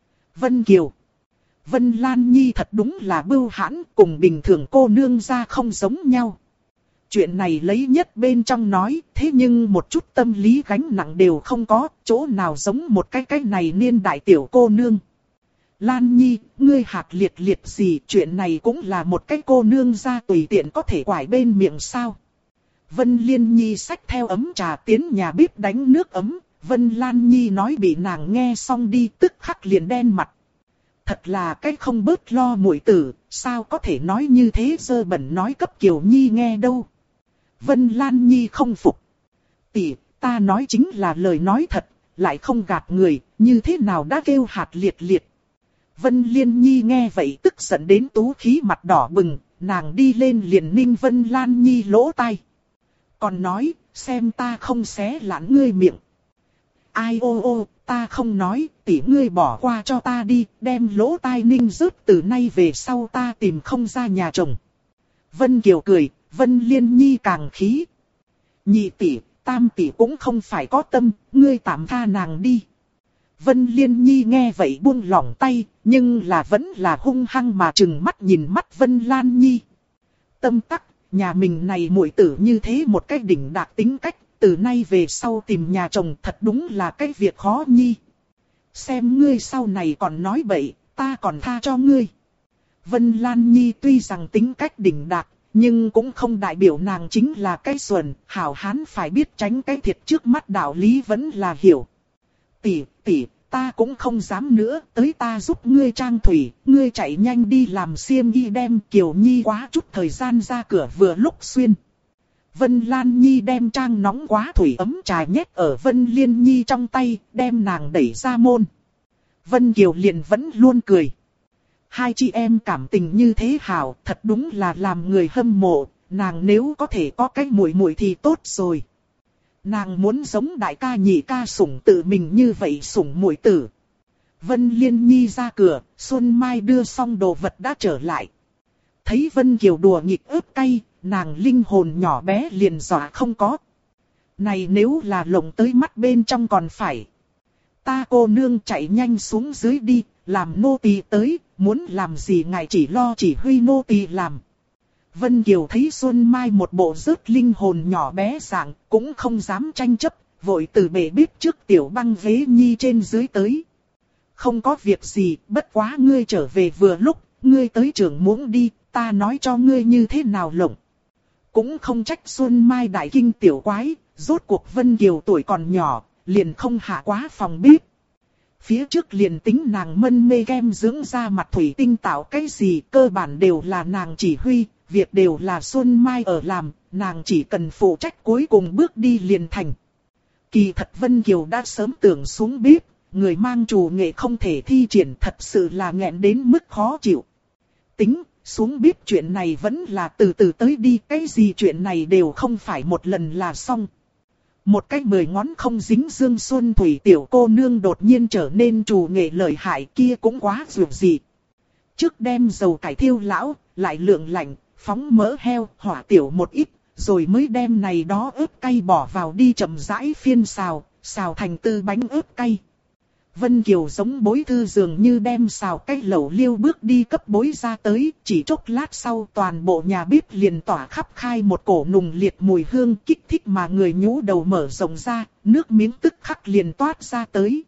Vân Kiều. Vân Lan Nhi thật đúng là bưu hãn, cùng bình thường cô nương ra không giống nhau. Chuyện này lấy nhất bên trong nói, thế nhưng một chút tâm lý gánh nặng đều không có, chỗ nào giống một cái này niên đại tiểu cô nương. Lan Nhi, ngươi hạt liệt gì, chuyện này cũng là một cái cô nương ra tùy tiện có thể quải bên miệng sao. Vân Liên Nhi xách theo ấm trà tiến nhà bếp đánh nước ấm, Vân Lan Nhi nói bị nàng nghe xong đi tức khắc liền đen mặt. Thật là cái không bớt lo muội tử, sao có thể nói như thế dơ bẩn nói cấp Kiều Nhi nghe đâu. Vân Lan Nhi không phục. Tỷ, ta nói chính là lời nói thật, lại không gạt người, như thế nào đã kêu hạt liệt. Vân Liên Nhi nghe vậy tức giận đến tú khí mặt đỏ bừng, nàng đi lên liền ninh Vân Lan Nhi lỗ tai. Còn nói, xem ta không xé lạn ngươi miệng. Ai ô, ta không nói, tỷ ngươi bỏ qua cho ta đi, đem lỗ tai ninh rớt, từ nay về sau ta tìm không ra nhà chồng. Vân Kiều cười, Vân Liên Nhi càng khí. Nhị tỷ, tam tỷ cũng không phải có tâm, ngươi tạm tha nàng đi. Vân Liên Nhi nghe vậy buông lỏng tay, nhưng là vẫn là hung hăng mà trừng mắt nhìn mắt Vân Lan Nhi. Tâm tắc, nhà mình này muội tử như thế một cái đỉnh đạt tính cách, từ nay về sau tìm nhà chồng thật đúng là cái việc khó nhi. Xem ngươi sau này còn nói bậy, ta còn tha cho ngươi. Vân Lan Nhi tuy rằng tính cách đỉnh đạt, nhưng cũng không đại biểu nàng chính là cái xuẩn, hảo hán phải biết tránh cái thiệt trước mắt, đạo lý vẫn là hiểu. Tỷ, ta cũng không dám nữa, tới ta giúp ngươi trang thủy, ngươi chạy nhanh đi làm xiêm y đem Kiều Nhi quá chút thời gian ra cửa vừa lúc xuyên. Vân Lan Nhi đem trang nóng quá thủy ấm trà nhét ở Vân Liên Nhi trong tay, đem nàng đẩy ra môn. Vân Kiều liền vẫn luôn cười. Hai chị em cảm tình như thế hảo, thật đúng là làm người hâm mộ, nàng nếu có thể có cái muội muội thì tốt rồi. Nàng muốn giống đại ca nhị ca sủng tự mình như vậy sủng muội tử. Vân Liên Nhi ra cửa, Xuân Mai đưa xong đồ vật đã trở lại. Thấy Vân Kiều đùa nghịch ớt cay, nàng linh hồn nhỏ bé liền dọa không có. Này nếu là lộng tới mắt bên trong còn phải. ta cô nương chạy nhanh xuống dưới đi, làm nô tỳ tới, muốn làm gì ngài chỉ lo chỉ huy nô tỳ làm. Vân Kiều thấy Xuân Mai một bộ rớt linh hồn nhỏ bé dạng, cũng không dám tranh chấp, vội từ bệ bếp trước tiểu băng ghế nhi trên dưới tới. Không có việc gì, bất quá ngươi trở về vừa lúc, ngươi tới trưởng muỗng đi, ta nói cho ngươi như thế nào lộng. Cũng không trách Xuân Mai đại kinh tiểu quái, rốt cuộc Vân Kiều tuổi còn nhỏ, liền không hạ quá phòng bếp. Phía trước liền tính nàng mân mê kem dưỡng da mặt thủy tinh tạo cái gì cơ bản đều là nàng chỉ huy, việc đều là Xuân Mai ở làm, nàng chỉ cần phụ trách cuối cùng bước đi liền thành. Kỳ thật Vân Kiều đã sớm tưởng xuống bếp, người mang chủ nghệ không thể thi triển thật sự là nghẹn đến mức khó chịu. Tính, xuống bếp chuyện này vẫn là từ từ tới đi, cái gì chuyện này đều không phải một lần là xong. Một cái 10 ngón không dính dương xuân thủy tiểu cô nương đột nhiên trở nên trù nghệ lợi hại kia cũng quá dù gì. Trước đem dầu cải thiêu lão, lại lượng lạnh, phóng mỡ heo, hỏa tiểu một ít, rồi mới đem này đó ớt cay bỏ vào đi chậm rãi phiên xào, xào thành tư bánh ớt cay. Vân Kiều giống bối thư dường như đem xào cái lẩu liêu bước đi cấp bối ra tới, chỉ chốc lát sau toàn bộ nhà bếp liền tỏa khắp khai một cổ nùng liệt mùi hương kích thích mà người nhũ đầu mở rộng ra, nước miếng tức khắc liền toát ra tới.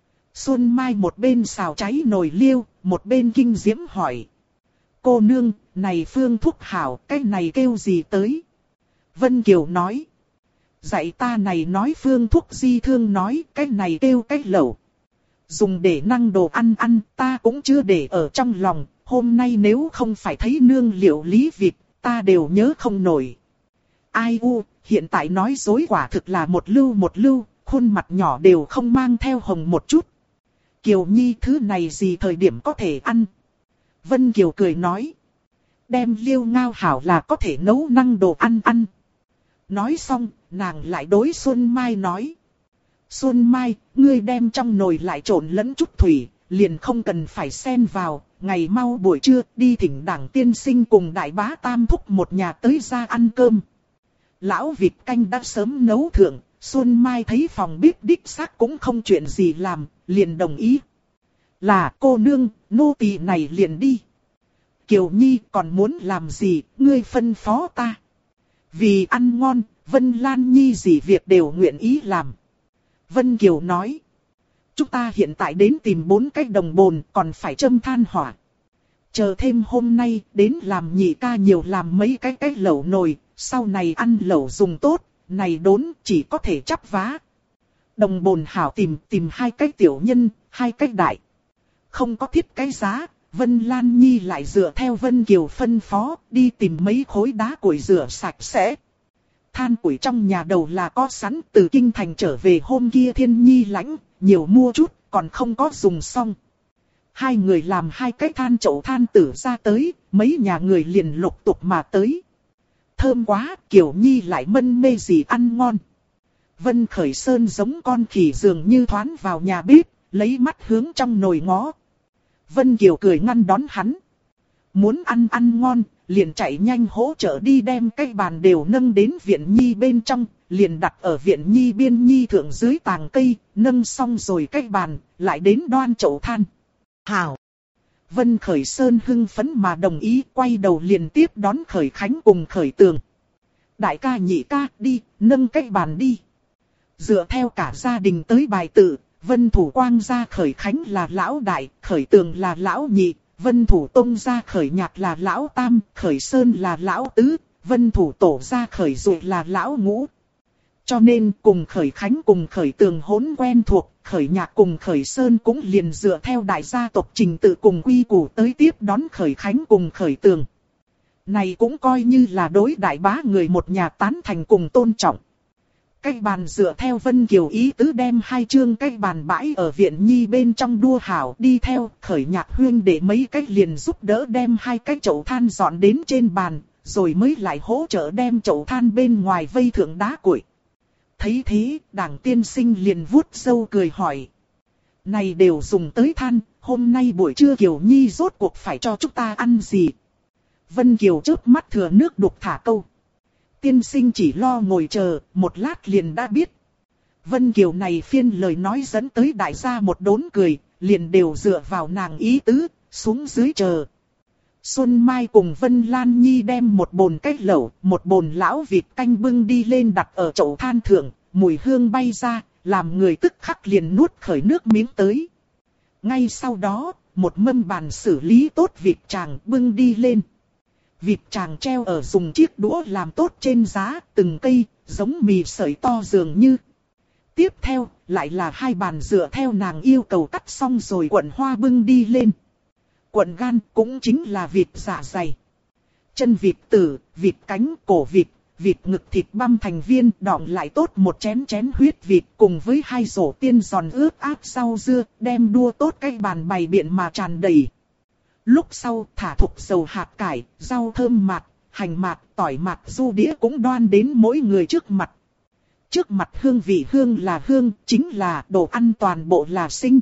Xuân Mai một bên xào cháy nồi liêu, một bên kinh diễm hỏi. Cô nương, này phương thuốc hảo, cái này kêu gì tới? Vân Kiều nói. Dạy ta này nói phương thuốc di thương nói, cái này kêu cái lẩu. Dùng để năng đồ ăn ăn, ta cũng chưa để ở trong lòng, hôm nay nếu không phải thấy nương liệu lý vịt, ta đều nhớ không nổi. Ai u, hiện tại nói dối quả thực là một lưu, khuôn mặt nhỏ đều không mang theo hồng một chút. Kiều Nhi thứ này gì thời điểm có thể ăn? Vân Kiều cười nói. Đem liêu ngao hảo là có thể nấu năng đồ ăn ăn. Nói xong, nàng lại đối Xuân Mai nói. Xuân Mai, ngươi đem trong nồi lại trộn lẫn chút thủy, liền không cần phải xen vào, ngày mau buổi trưa đi thỉnh Đảng tiên sinh cùng đại bá tam thúc một nhà tới ra ăn cơm. Lão vịt canh đã sớm nấu thượng, Xuân Mai thấy phòng bếp đích xác cũng không chuyện gì làm, liền đồng ý. Là cô nương, nô tỳ này liền đi. Kiều Nhi còn muốn làm gì, ngươi phân phó ta. Vì ăn ngon, Vân Lan Nhi gì việc đều nguyện ý làm. Vân Kiều nói. Chúng ta hiện tại đến tìm 4 cái đồng bồn còn phải châm than hỏa. Chờ thêm hôm nay đến làm nhị ca nhiều làm mấy cái lẩu nồi. Sau này ăn lẩu dùng tốt, này đốn chỉ có thể chắp vá. Đồng bồn hảo tìm 2 cái tiểu nhân, 2 cái đại. Không có thiết cái giá, Vân Lan Nhi lại dựa theo Vân Kiều phân phó đi tìm mấy khối đá củi rửa sạch sẽ. Than củi trong nhà đầu là có sẵn, từ kinh thành trở về hôm kia Thiên Nhi lãnh, nhiều mua chút, còn không có dùng xong. 2 người làm 2 cái than chậu than tử ra tới, mấy nhà người liền lục tục mà tới. Thơm quá, Kiều Nhi lại mân mê gì ăn ngon. Vân Khởi Sơn giống con khỉ dường như thoán vào nhà bếp, lấy mắt hướng trong nồi ngó. Vân Kiều cười ngăn đón hắn. Muốn ăn ngon, liền chạy nhanh hỗ trợ đi đem cái bàn đều nâng đến viện nhi bên trong, liền đặt ở viện nhi biên nhi thượng dưới tàng cây, nâng xong rồi cái bàn, lại đến đoan chậu than. Hảo! Vân Khởi Sơn hưng phấn mà đồng ý, quay đầu liền tiếp đón Khởi Khánh cùng Khởi Tường. Đại ca nhị ca, đi, nâng cái bàn đi. Dựa theo cả gia đình tới bài tự, Vân Thủ Quang gia Khởi Khánh là lão đại, Khởi Tường là lão nhị, Vân Thủ Tông gia Khởi Nhạc là lão tam, Khởi Sơn là lão tứ, Vân Thủ Tổ gia Khởi Dụ là lão ngũ. Cho nên cùng Khởi Khánh cùng Khởi Tường hỗn quen thuộc, Khởi Nhạc cùng Khởi Sơn cũng liền dựa theo đại gia tộc trình tự cùng quy củ tới tiếp đón Khởi Khánh cùng Khởi Tường. Này cũng coi như là đối đại bá người một nhà tán thành cùng tôn trọng. Cái bàn dựa theo Vân Kiều ý tứ đem 2 chương cái bàn bãi ở viện nhi bên trong đua hảo đi theo Khởi Nhạc huyên để mấy cái liền giúp đỡ đem 2 cái chậu than dọn đến trên bàn, rồi mới lại hỗ trợ đem chậu than bên ngoài vây thượng đá củi. Thấy thế, Đảng tiên sinh liền vuốt râu cười hỏi. Này đều dùng tới than, hôm nay buổi trưa Kiều Nhi rốt cuộc phải cho chúng ta ăn gì? Vân Kiều chớp mắt thừa nước đục thả câu. Tiên sinh chỉ lo ngồi chờ, một lát liền đã biết. Vân Kiều này phiên lời nói dẫn tới đại gia một đốn cười, liền đều dựa vào nàng ý tứ, xuống dưới chờ. Xuân Mai cùng Vân Lan Nhi đem một bồn cách lẩu, một bồn lão vịt canh bưng đi lên đặt ở chậu than thượng, mùi hương bay ra, làm người tức khắc liền nuốt khởi nước miếng tới. Ngay sau đó, một mâm bàn xử lý tốt vịt tràng bưng đi lên. Vịt tràng treo ở dùng chiếc đũa làm tốt trên giá, từng cây, giống mì sợi to dường như. Tiếp theo, lại là hai bàn dựa theo nàng yêu cầu cắt xong rồi quận hoa bưng đi lên. Quận gan cũng chính là vịt dạ dày. Chân vịt tử, vịt cánh, cổ vịt, vịt ngực thịt băm thành viên, đọng lại tốt một chén chén huyết vịt cùng với hai rổ tiên giòn ướp áp rau dưa, đem đua tốt cái bàn bày biện mà tràn đầy. Lúc sau thả thục dầu hạt cải, rau thơm mạt, hành mạt, tỏi mạt du đĩa cũng đoan đến mỗi người trước mặt. Trước mặt hương vị hương là hương, chính là đồ ăn toàn bộ là sinh.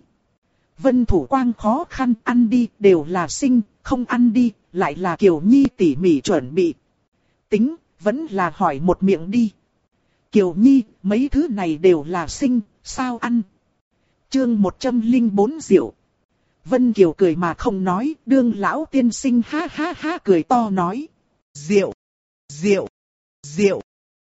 Vân Thủ Quang khó khăn ăn đi đều là sinh, không ăn đi, lại là Kiều Nhi tỉ mỉ chuẩn bị. Tính, vẫn là hỏi một miệng đi. Kiều Nhi, mấy thứ này đều là sinh, sao ăn? Chương 104 rượu. Vân Kiều cười mà không nói, đương lão tiên sinh ha ha ha cười to nói. Rượu, rượu, rượu.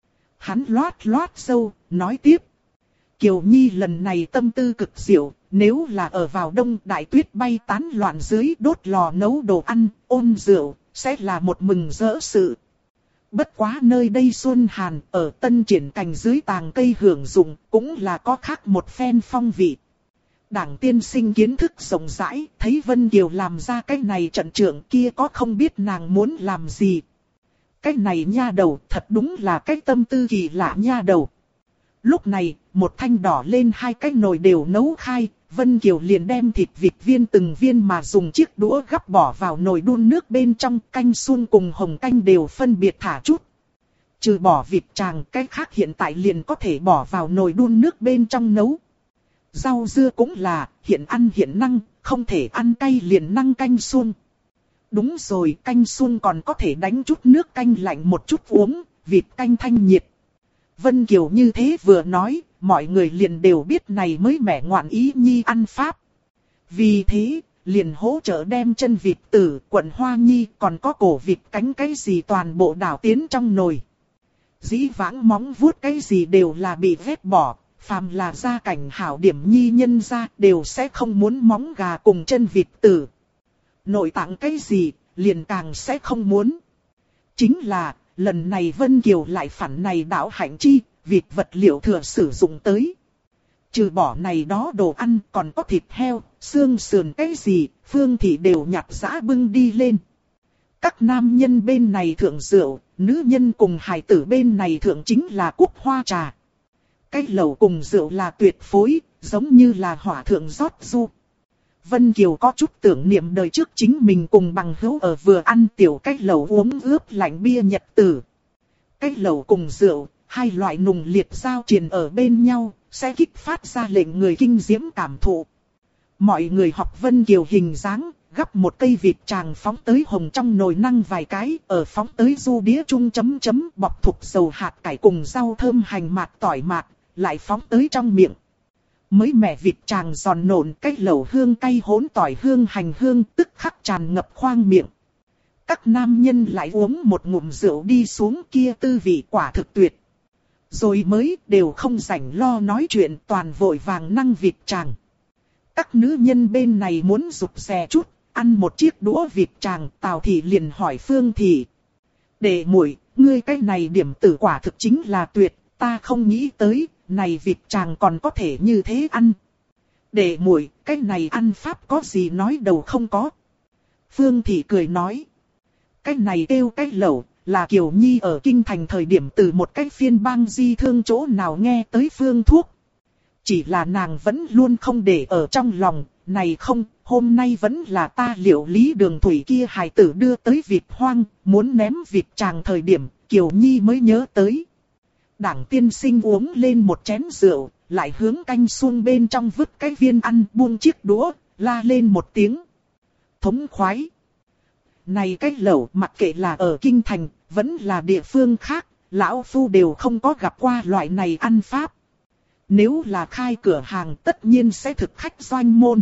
Hắn loát loát sâu, nói tiếp. Kiều Nhi lần này tâm tư cực diệu, nếu là ở vào đông đại tuyết bay tán loạn dưới đốt lò nấu đồ ăn, ôn rượu, sẽ là một mừng rỡ sự. Bất quá nơi đây xuân hàn, ở tân triển cành dưới tàng cây hưởng dụng, cũng là có khác một phen phong vị. Đảng tiên sinh kiến thức rộng rãi, thấy Vân Kiều làm ra cái này trận trưởng kia có không biết nàng muốn làm gì. Cái này nha đầu thật đúng là cái tâm tư kỳ lạ nha đầu. Lúc này, một thanh đỏ lên hai cái nồi đều nấu khai, Vân Kiều liền đem thịt vịt viên từng viên mà dùng chiếc đũa gắp bỏ vào nồi đun nước bên trong, canh suông cùng hồng canh đều phân biệt thả chút. Trừ bỏ vịt tràng, cái khác hiện tại liền có thể bỏ vào nồi đun nước bên trong nấu. Rau dưa cũng là, hiện ăn hiện năng, không thể ăn cay liền năng canh suông. Đúng rồi, canh suông còn có thể đánh chút nước canh lạnh một chút uống, vịt canh thanh nhiệt. Vân Kiều như thế vừa nói, mọi người liền đều biết này mới mẻ ngoạn ý nhi ăn pháp. Vì thế, liền hỗ trợ đem chân vịt tử, quận hoa nhi, còn có cổ vịt cánh cái gì toàn bộ đảo tiến trong nồi. Dĩ vãng móng vuốt cái gì đều là bị vét bỏ, phàm là gia cảnh hảo điểm nhi nhân ra đều sẽ không muốn móng gà cùng chân vịt tử. Nội tạng cái gì, liền càng sẽ không muốn. Chính là, lần này Vân Kiều lại phản này đảo hạnh chi, vịt vật liệu thừa sử dụng tới. Trừ bỏ này đó đồ ăn còn có thịt heo, xương sườn cái gì, Phương Thị đều nhặt giã bưng đi lên. Các nam nhân bên này thượng rượu, nữ nhân cùng hài tử bên này thượng chính là cúc hoa trà. Cái lẩu cùng rượu là tuyệt phối, giống như là hỏa thượng rót du. Vân Kiều có chút tưởng niệm đời trước chính mình cùng bằng hữu ở vừa ăn tiểu cái lẩu uống ướp lạnh bia nhật tử. Cái lẩu cùng rượu, hai loại nùng liệt giao triền ở bên nhau, sẽ kích phát ra lệnh người kinh diễm cảm thụ. Mọi người học Vân Kiều hình dáng, gắp một cây vịt tràng phóng tới hồng trong nồi năng vài cái, ở phóng tới du đĩa chung chấm chấm bọc thục dầu hạt cải cùng rau thơm hành mạt tỏi mạt, lại phóng tới trong miệng. Mới mẻ vịt tràng giòn nộn cái lẩu hương cay hỗn tỏi hương hành hương tức khắc tràn ngập khoang miệng. Các nam nhân lại uống một ngụm rượu đi xuống kia tư vị quả thực tuyệt. Rồi mới đều không rảnh lo nói chuyện toàn vội vàng năng vịt tràng. Các nữ nhân bên này muốn rụt rè chút, ăn một chiếc đũa vịt tràng, Tào Thị liền hỏi Phương Thị. Đệ muội, ngươi cái này điểm tử quả thực chính là tuyệt, ta không nghĩ tới, này vịt tràng còn có thể như thế ăn. Đệ muội, cái này ăn pháp có gì nói đầu không có. Phương Thị cười nói. Cái này kêu cái lẩu, là Kiều Nhi ở kinh thành thời điểm từ một cái phiên bang di thương chỗ nào nghe tới phương thuốc. Chỉ là nàng vẫn luôn không để ở trong lòng, này không, hôm nay vẫn là ta liệu lý đường thủy kia hài tử đưa tới vịt hoang, muốn ném vịt tràng thời điểm, Kiều Nhi mới nhớ tới. Đảng tiên sinh uống lên một chén rượu, lại hướng canh xuông bên trong vứt cái viên ăn buông chiếc đũa, la lên một tiếng. Thống khoái. Này cái lẩu mặc kệ là ở kinh thành, vẫn là địa phương khác, lão phu đều không có gặp qua loại này ăn pháp. Nếu là khai cửa hàng tất nhiên sẽ thực khách doanh môn.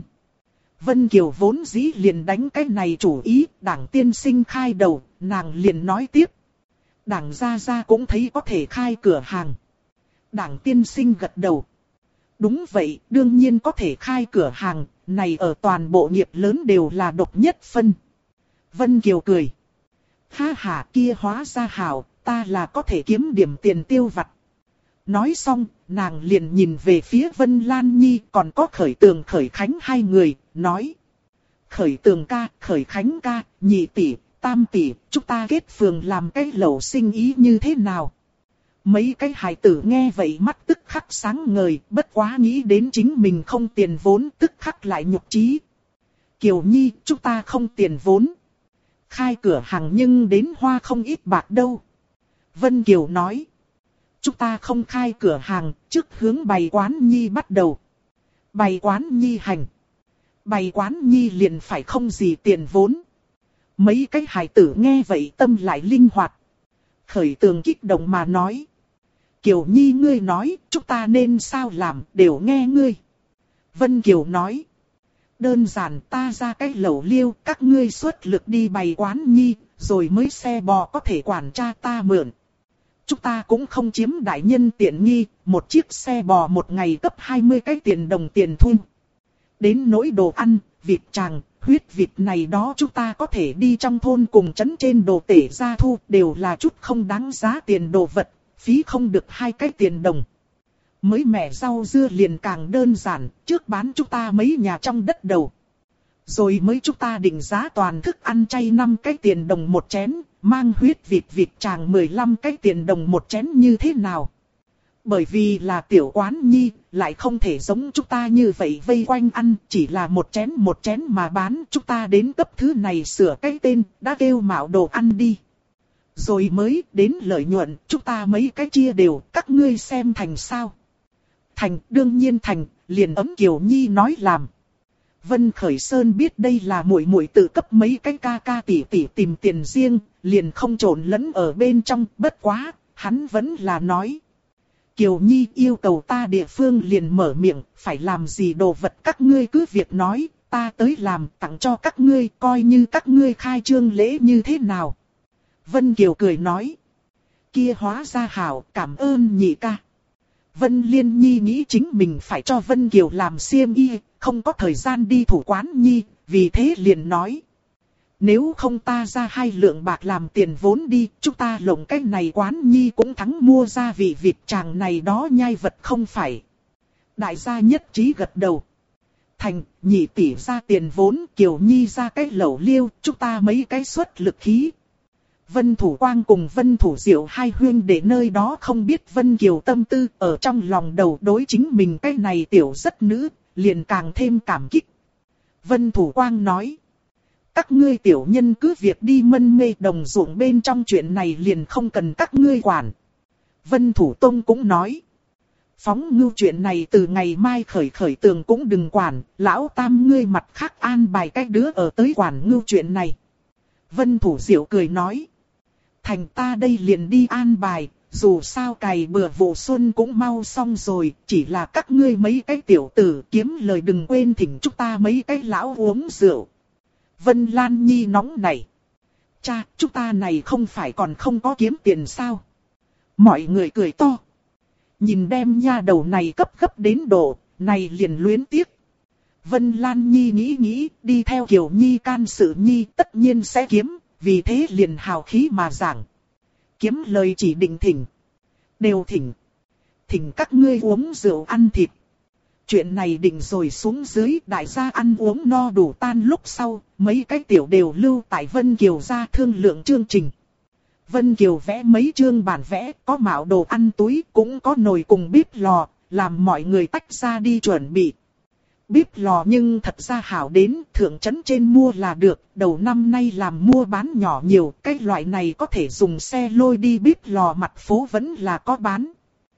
Vân Kiều vốn dĩ liền đánh cái này chủ ý, Đảng tiên sinh khai đầu, nàng liền nói tiếp. Đảng gia gia cũng thấy có thể khai cửa hàng. Đảng tiên sinh gật đầu. Đúng vậy, đương nhiên có thể khai cửa hàng, này ở toàn bộ nghiệp lớn đều là độc nhất phân. Vân Kiều cười. Ha ha, kia hóa ra hảo, ta là có thể kiếm điểm tiền tiêu vặt. Nói xong, nàng liền nhìn về phía Vân Lan Nhi, còn có Khởi Tường Khởi Khánh hai người, nói. Khởi Tường ca, Khởi Khánh ca, nhị tỷ, tam tỷ, chúng ta kết phường làm cái lẩu sinh ý như thế nào? Mấy cái hài tử nghe vậy mắt tức khắc sáng ngời, bất quá nghĩ đến chính mình không tiền vốn, tức khắc lại nhục chí. Kiều Nhi, chúng ta không tiền vốn. Khai cửa hàng nhưng đến hoa không ít bạc đâu. Vân Kiều nói. Chúng ta không khai cửa hàng, trước hướng bày quán Nhi bắt đầu. Bày quán Nhi hành. Bày quán Nhi liền phải không gì tiền vốn. Mấy cái hài tử nghe vậy tâm lại linh hoạt. Khởi Tường kích động mà nói. Kiều Nhi ngươi nói, chúng ta nên sao làm, đều nghe ngươi. Vân Kiều nói. Đơn giản ta ra cái lẩu liêu, các ngươi xuất lực đi bày quán Nhi, rồi mới xe bò có thể quản tra ta mượn. Chúng ta cũng không chiếm đại nhân tiện nghi, một chiếc xe bò một ngày cấp 20 cái tiền đồng tiền thu. Đến nỗi đồ ăn, vịt tràng, huyết vịt này đó chúng ta có thể đi trong thôn cùng trấn trên đồ tể ra thu, đều là chút không đáng giá tiền đồ vật, phí không được 2 cái tiền đồng. Mới mẻ rau dưa liền càng đơn giản, trước bán chúng ta mấy nhà trong đất đầu. Rồi mới chúng ta định giá toàn thức ăn chay 5 cái tiền đồng một chén, mang huyết vịt vịt tràng 15 cái tiền đồng một chén như thế nào. Bởi vì là tiểu quán Nhi, lại không thể giống chúng ta như vậy vây quanh ăn, chỉ là một chén mà bán, chúng ta đến cấp thứ này sửa cái tên, đã kêu mạo đồ ăn đi. Rồi mới đến lợi nhuận, chúng ta mấy cái chia đều, các ngươi xem thành sao. Thành, đương nhiên thành, liền ấm Kiều Nhi nói làm. Vân Khởi Sơn biết đây là muội muội tự cấp mấy cái ca ca tỷ tỷ tìm tiền riêng, liền không trộn lẫn ở bên trong, bất quá, hắn vẫn là nói. Kiều Nhi yêu cầu ta địa phương liền mở miệng, phải làm gì đồ vật các ngươi cứ việc nói, ta tới làm tặng cho các ngươi, coi như các ngươi khai trương lễ như thế nào. Vân Kiều cười nói. Kia hóa ra hảo, cảm ơn nhị ca. Vân Liên Nhi nghĩ chính mình phải cho Vân Kiều làm xiêm y, không có thời gian đi thủ quán Nhi, vì thế liền nói. Nếu không ta ra 2 lượng bạc làm tiền vốn đi, chúng ta lộng cái này quán Nhi cũng thắng mua gia vị vịt tràng này đó nhai vật không phải. Đại gia nhất trí gật đầu. Thành, nhị tỷ ra tiền vốn, Kiều Nhi ra cái lẩu liêu, chúng ta mấy cái xuất lực khí. Vân Thủ Quang cùng Vân Thủ Diệu hai huynh đệ nơi đó không biết Vân Kiều tâm tư, ở trong lòng đầu đối chính mình cái này tiểu rất nữ, liền càng thêm cảm kích. Vân Thủ Quang nói. Các ngươi tiểu nhân cứ việc đi mân mê đồng ruộng bên trong chuyện này liền không cần các ngươi quản. Vân Thủ Tông cũng nói. Phóng ngưu chuyện này từ ngày mai khởi tường cũng đừng quản, lão tam ngươi mặt khác an bài cái đứa ở tới quản ngưu chuyện này. Vân Thủ Diệu cười nói. Thành ta đây liền đi an bài, dù sao cày bừa vụ xuân cũng mau xong rồi, chỉ là các ngươi mấy cái tiểu tử kiếm lời đừng quên thỉnh chúng ta mấy cái lão uống rượu. Vân Lan Nhi nóng nảy. Cha, chúng ta này không phải còn không có kiếm tiền sao? Mọi người cười to. Nhìn đem nha đầu này cấp gấp đến độ, này liền luyến tiếc. Vân Lan Nhi nghĩ đi theo Kiều Nhi can sự Nhi tất nhiên sẽ kiếm, vì thế liền hào khí mà giảng. Kiếm lời chỉ định thỉnh. Đều thỉnh. Thỉnh các ngươi uống rượu ăn thịt. Chuyện này định rồi xuống dưới, đại gia ăn uống no đủ tan lúc sau, mấy cái tiểu đều lưu tại Vân Kiều gia thương lượng chương trình. Vân Kiều vẽ mấy chương bản vẽ, có mạo đồ ăn túi, cũng có nồi cùng bếp lò, làm mọi người tách ra đi chuẩn bị. Bếp lò nhưng thật ra hảo đến, thượng trấn trên mua là được, đầu năm nay làm mua bán nhỏ nhiều, cái loại này có thể dùng xe lôi đi bếp lò mặt phố vẫn là có bán.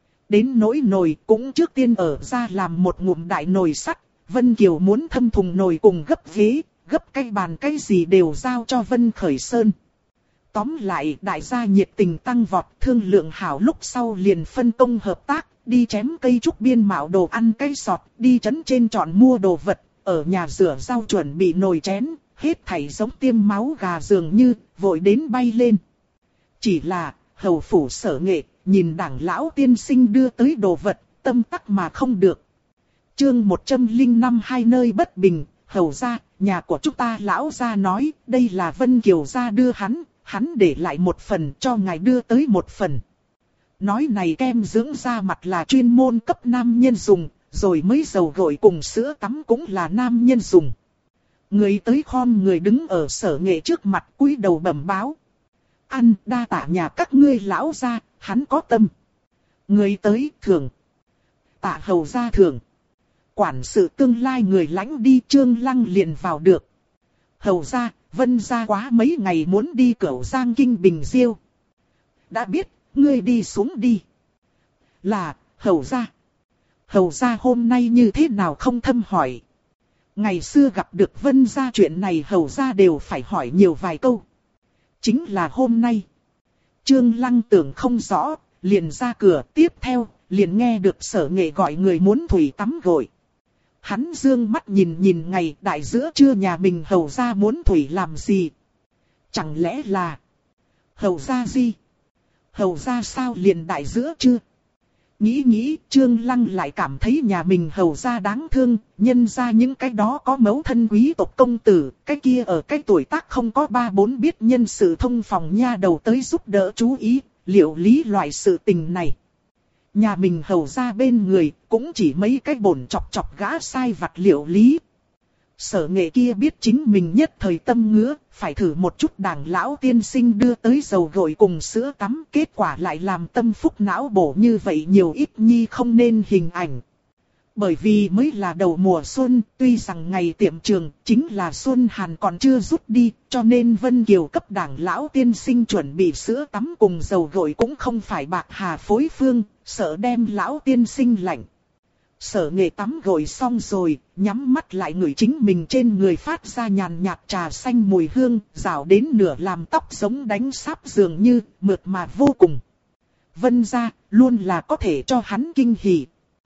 Đến nỗi nồi cũng trước tiên ở ra làm một ngụm đại nồi sắt, Vân Kiều muốn thâm thùng nồi cùng gấp ghế, gấp cái bàn cái gì đều giao cho Vân Khởi Sơn. Tóm lại đại gia nhiệt tình tăng vọt, thương lượng hảo lúc sau liền phân công hợp tác, đi chém cây trúc biên mạo đồ ăn cây sọt, đi trấn trên chọn mua đồ vật, ở nhà rửa rau chuẩn bị nồi chén, hết thảy giống tiêm máu gà dường như, vội đến bay lên. Chỉ là, hầu phủ Sở Nghệ, nhìn Đảng lão tiên sinh đưa tới đồ vật, tâm tắc mà không được. Chương 105 hai nơi bất bình, hầu gia, nhà của chúng ta lão gia nói, đây là Vân Kiều gia đưa hắn để lại một phần cho ngài đưa tới một phần. Nói này kem dưỡng da mặt là chuyên môn cấp nam nhân dùng, rồi mới dầu gội cùng sữa tắm cũng là nam nhân dùng. Người tới khom người đứng ở Sở Nghệ trước mặt cúi đầu bẩm báo. Ăn đa tạ nhà các ngươi lão gia, hắn có tâm. Người tới thưởng. Tạ hầu gia thưởng. Quản sự tương lai người lãnh đi Trương Lăng liền vào được. Hầu gia, Vân gia quá mấy ngày muốn đi Cửu Giang Kinh Bình Diêu. Đã biết, ngươi đi xuống đi. Là, hầu gia. Hầu gia hôm nay như thế nào không thâm hỏi. Ngày xưa gặp được Vân gia chuyện này hầu gia đều phải hỏi nhiều vài câu. Chính là hôm nay. Trương Lăng tưởng không rõ, liền ra cửa tiếp theo, liền nghe được Sở Nghệ gọi người muốn thủy tắm gội. Hắn dương mắt nhìn ngày đại giữa trưa nhà mình hầu gia muốn thủy làm gì? Chẳng lẽ là hầu gia gì? Hầu gia sao liền đại giữa trưa? Nghĩ Trương Lăng lại cảm thấy nhà mình hầu gia đáng thương, nhân ra những cái đó có mẫu thân quý tộc công tử, cái kia ở cái tuổi tác không có 3-4 biết nhân sự thông phòng nha đầu tới giúp đỡ chú ý, liệu lý loại sự tình này. Nhà mình hầu gia bên người, cũng chỉ mấy cái bổn chọc gã sai vặt liệu lý. Sở Nghệ kia biết chính mình nhất thời tâm ngứa, phải thử một chút Đảng lão tiên sinh đưa tới dầu gội cùng sữa tắm, kết quả lại làm tâm phúc não bổ như vậy nhiều ít nhi không nên hình ảnh. Bởi vì mới là đầu mùa xuân, tuy rằng ngày tiệm trường chính là xuân hàn còn chưa rút đi, cho nên Vân Kiều cấp Đảng lão tiên sinh chuẩn bị sữa tắm cùng dầu gội cũng không phải bạc hà phối phương, sợ đem lão tiên sinh lạnh. Sở Nghệ tắm gội xong rồi, nhắm mắt lại ngửi chính mình trên người phát ra nhàn nhạt trà xanh mùi hương, rào đến nửa làm tóc giống đánh sáp dường như, mượt mà vô cùng. Vân gia, luôn là có thể cho hắn kinh hỉ.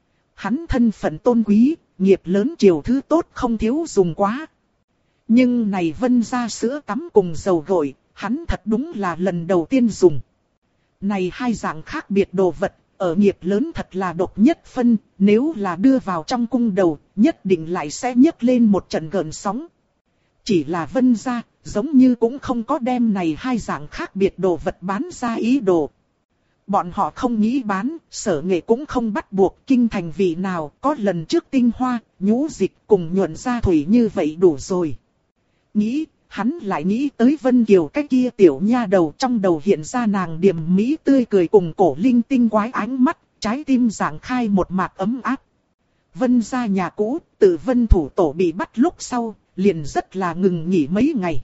Hắn thân phận tôn quý, nghiệp lớn chiều thứ tốt không thiếu dùng quá. Nhưng này Vân gia sữa tắm cùng dầu gội, hắn thật đúng là lần đầu tiên dùng. Này hai dạng khác biệt đồ vật. Ở nghiệp lớn thật là độc nhất phân, nếu là đưa vào trong cung đầu, nhất định lại sẽ nhấc lên một trận gợn sóng. Chỉ là Vân gia, giống như cũng không có đem này hai dạng khác biệt đồ vật bán ra ý đồ. Bọn họ không nghĩ bán, Sở Nghệ cũng không bắt buộc kinh thành vị nào, có lần trước tinh hoa, nhũ dịch cùng nhuận ra thủy như vậy đủ rồi. Nghĩ, hắn lại nghĩ tới Vân Kiều cái kia tiểu nha đầu trong đầu hiện ra nàng điềm mỹ tươi cười cùng cổ linh tinh quái ánh mắt, trái tim giảng khai một mạc ấm áp. Vân gia nhà cũ, từ Vân thủ tổ bị bắt lúc sau, liền rất là ngừng nghỉ mấy ngày.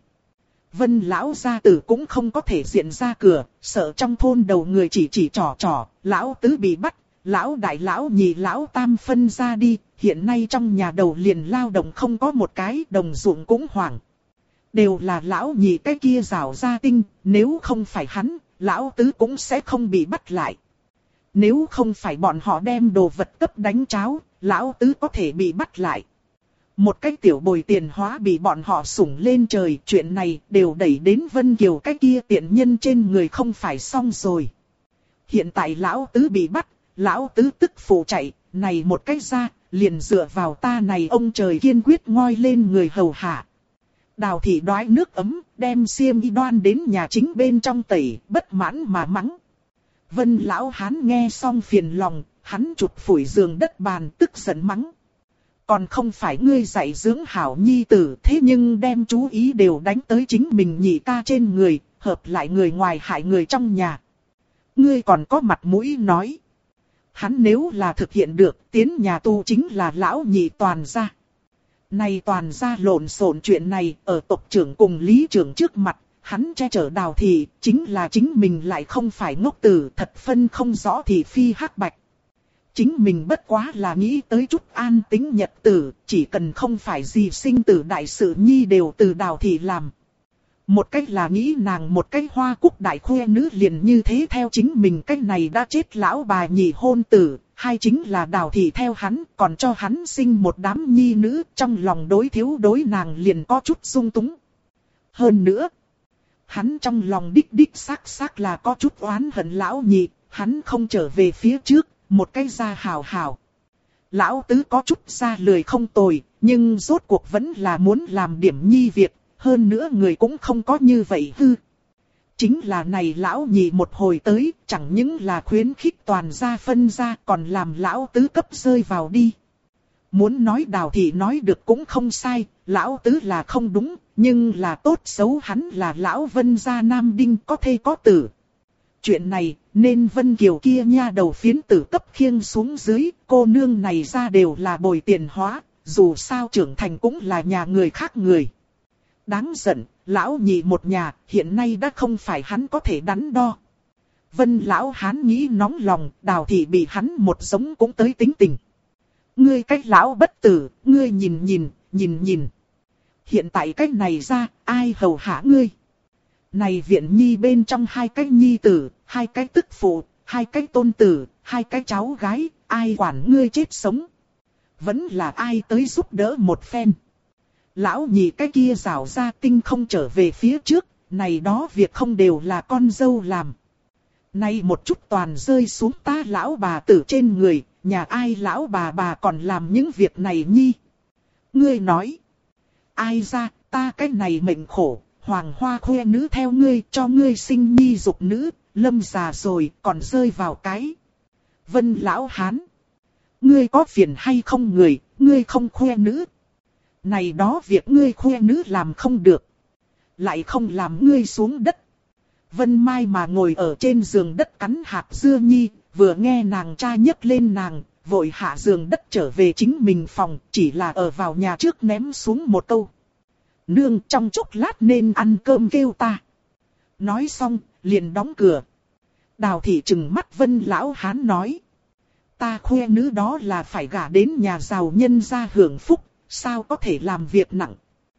Vân lão gia tử cũng không có thể diện ra cửa, sợ trong thôn đầu người chỉ trò, lão tứ bị bắt, lão đại lão nhị lão tam phân ra đi, hiện nay trong nhà đầu liền lao động không có một cái, đồng ruộng cũng hoảng. Đều là lão nhị cái kia rào ra tinh, nếu không phải hắn, lão tứ cũng sẽ không bị bắt lại. Nếu không phải bọn họ đem đồ vật cấp đánh cháo, lão tứ có thể bị bắt lại. Một cái tiểu bồi tiền hóa bị bọn họ sủng lên trời, chuyện này đều đẩy đến Vân Kiều cái kia tiện nhân trên người không phải xong rồi. Hiện tại lão tứ bị bắt, lão tứ tức phụ chạy, này một cái ra, liền dựa vào ta này ông trời kiên quyết ngoi lên người hầu hạ. Đào thị đoái nước ấm, đem xiêm y đoan đến nhà chính bên trong tẩy, bất mãn mà mắng. Vân lão hán nghe xong phiền lòng, hắn chụp phủi giường đất bàn tức giận mắng. Còn không phải ngươi dạy dưỡng hảo nhi tử, thế nhưng đem chú ý đều đánh tới chính mình nhị ca trên người, hợp lại người ngoài hại người trong nhà. Ngươi còn có mặt mũi nói. Hắn nếu là thực hiện được, tiến nhà tu chính là lão nhị toàn gia. Này toàn gia lộn xộn chuyện này, ở tộc trưởng cùng lý trưởng trước mặt, hắn che chở Đào thị, chính là chính mình lại không phải ngốc tử, thật phân không rõ thị phi hắc bạch. Chính mình bất quá là nghĩ tới chút an tính nhật tử, chỉ cần không phải gì sinh tử đại sự nhi đều từ Đào thị làm. Một cách là nghĩ nàng một cách hoa cúc đại khuê nữ liền như thế theo chính mình, cách này đã chết lão bà nhị hôn tử, hai chính là Đào thị theo hắn, còn cho hắn sinh một đám nhi nữ, trong lòng đối thiếu đối nàng liền có chút sung túng. Hơn nữa, hắn trong lòng đích đích xác là có chút oán hận lão nhị, hắn không trở về phía trước, một cái ra hào hào. Lão tứ có chút ra lười không tồi, nhưng rốt cuộc vẫn là muốn làm điểm nhi việc, hơn nữa người cũng không có như vậy hư. Chính là này lão nhị một hồi tới, chẳng những là khuyến khích toàn gia phân ra, còn làm lão tứ cấp rơi vào đi. Muốn nói Đào thị nói được cũng không sai, lão tứ là không đúng, nhưng là tốt xấu hắn là lão Vân gia nam đinh có thê có tử. Chuyện này, nên Vân Kiều kia nha đầu phiến tử cấp khiêng xuống dưới, cô nương này ra đều là bồi tiền hóa, dù sao trưởng thành cũng là nhà người khác người. Đáng giận, lão nhị một nhà, hiện nay đã không phải hắn có thể đắn đo. Vân lão hán nghĩ nóng lòng, Đào thị bị hắn một giống cũng tới tính tình. Ngươi cách lão bất tử, ngươi nhìn. Hiện tại cách này ra, ai hầu hạ ngươi? Này viện nhi bên trong hai cái nhi tử, hai cái tức phụ, hai cái tôn tử, hai cái cháu gái, ai quản ngươi chết sống? Vẫn là ai tới giúp đỡ một phen? Lão nhị cái kia rảo ra tinh không trở về phía trước, này đó việc không đều là con dâu làm. Nay một chút toàn rơi xuống ta lão bà tử trên người, nhà ai lão bà còn làm những việc này nhi? Ngươi nói, ai ra, ta cái này mệnh khổ, hoàng hoa khoe nữ theo ngươi, cho ngươi sinh nhi dục nữ, lâm già rồi, còn rơi vào cái. Vân lão hán, ngươi có phiền hay không người, ngươi không khoe nữ. Này đó việc ngươi khoe nữ làm không được, lại không làm ngươi xuống đất. Vân Mai mà ngồi ở trên giường đất cắn hạt dưa nhi, vừa nghe nàng cha nhấc lên nàng, vội hạ giường đất trở về chính mình phòng, chỉ là ở vào nhà trước ném xuống một câu. Nương trong chốc lát nên ăn cơm kêu ta. Nói xong, liền đóng cửa. Đào thị trừng mắt Vân lão hán nói. Ta khoe nữ đó là phải gả đến nhà giàu nhân gia hưởng phúc, sao có thể làm việc nặng.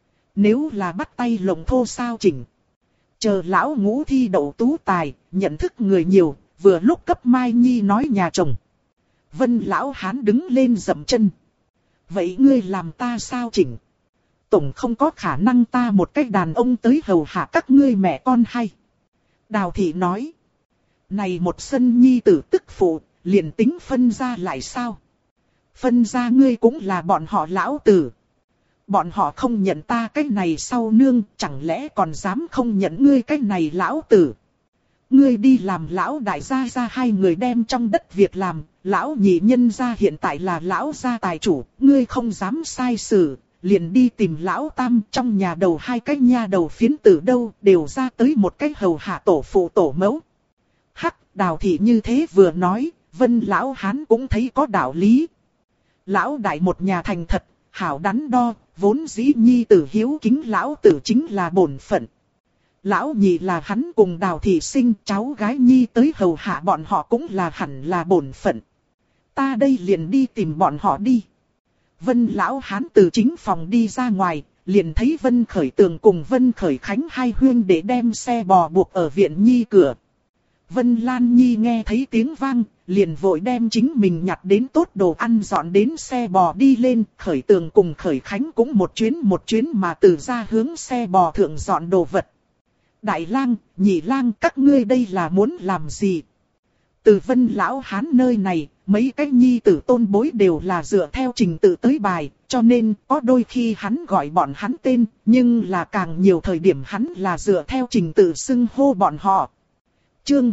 Nếu là bắt tay lồng thô sao chỉnh. Chờ lão ngũ thi đậu tú tài, nhận thức người nhiều, vừa lúc cấp Mai Nhi nói nhà chồng. Vân lão hán đứng lên dậm chân. Vậy ngươi làm ta sao chỉnh? Tổng không có khả năng ta một cách đàn ông tới hầu hạ các ngươi mẹ con hay. Đào thị nói. Này một sân nhi tử tức phụ, liền tính phân ra lại sao? Phân ra ngươi cũng là bọn họ lão tử. Bọn họ không nhận ta cái này sau nương, chẳng lẽ còn dám không nhận ngươi cái này lão tử? Ngươi đi làm lão đại gia ra hai người đem trong đất việc làm, lão nhị nhân gia hiện tại là lão gia tài chủ, ngươi không dám sai xử, liền đi tìm lão tam trong nhà đầu hai cái nha đầu phiến tử đâu, đều ra tới một cái hầu hạ tổ phụ tổ mẫu. Hắc, Đào thị như thế vừa nói, Vân lão hán cũng thấy có đạo lý. Lão đại một nhà thành thật, hảo đắn đo, vốn dĩ nhi tử hiếu kính lão tử chính là bổn phận. Lão nhị là hắn cùng Đào thị sinh, cháu gái nhi tới hầu hạ bọn họ cũng là hẳn là bổn phận. Ta đây liền đi tìm bọn họ đi. Vân lão hán từ chính phòng đi ra ngoài, liền thấy Vân Khởi Tường cùng Vân Khởi Khánh hai huyên để đem xe bò buộc ở viện nhi cửa. Vân Lan Nhi nghe thấy tiếng vang, liền vội đem chính mình nhặt đến tốt đồ ăn dọn đến xe bò đi lên. Khởi Tường cùng Khởi Khánh cũng một chuyến mà từ ra hướng xe bò thượng dọn đồ vật. Đại lang, nhị lang, các ngươi đây là muốn làm gì? Từ Vân lão hán nơi này, mấy cái nhi tử tôn bối đều là dựa theo trình tự tới bài, cho nên có đôi khi hắn gọi bọn hắn tên, nhưng là càng nhiều thời điểm hắn là dựa theo trình tự xưng hô bọn họ. Chương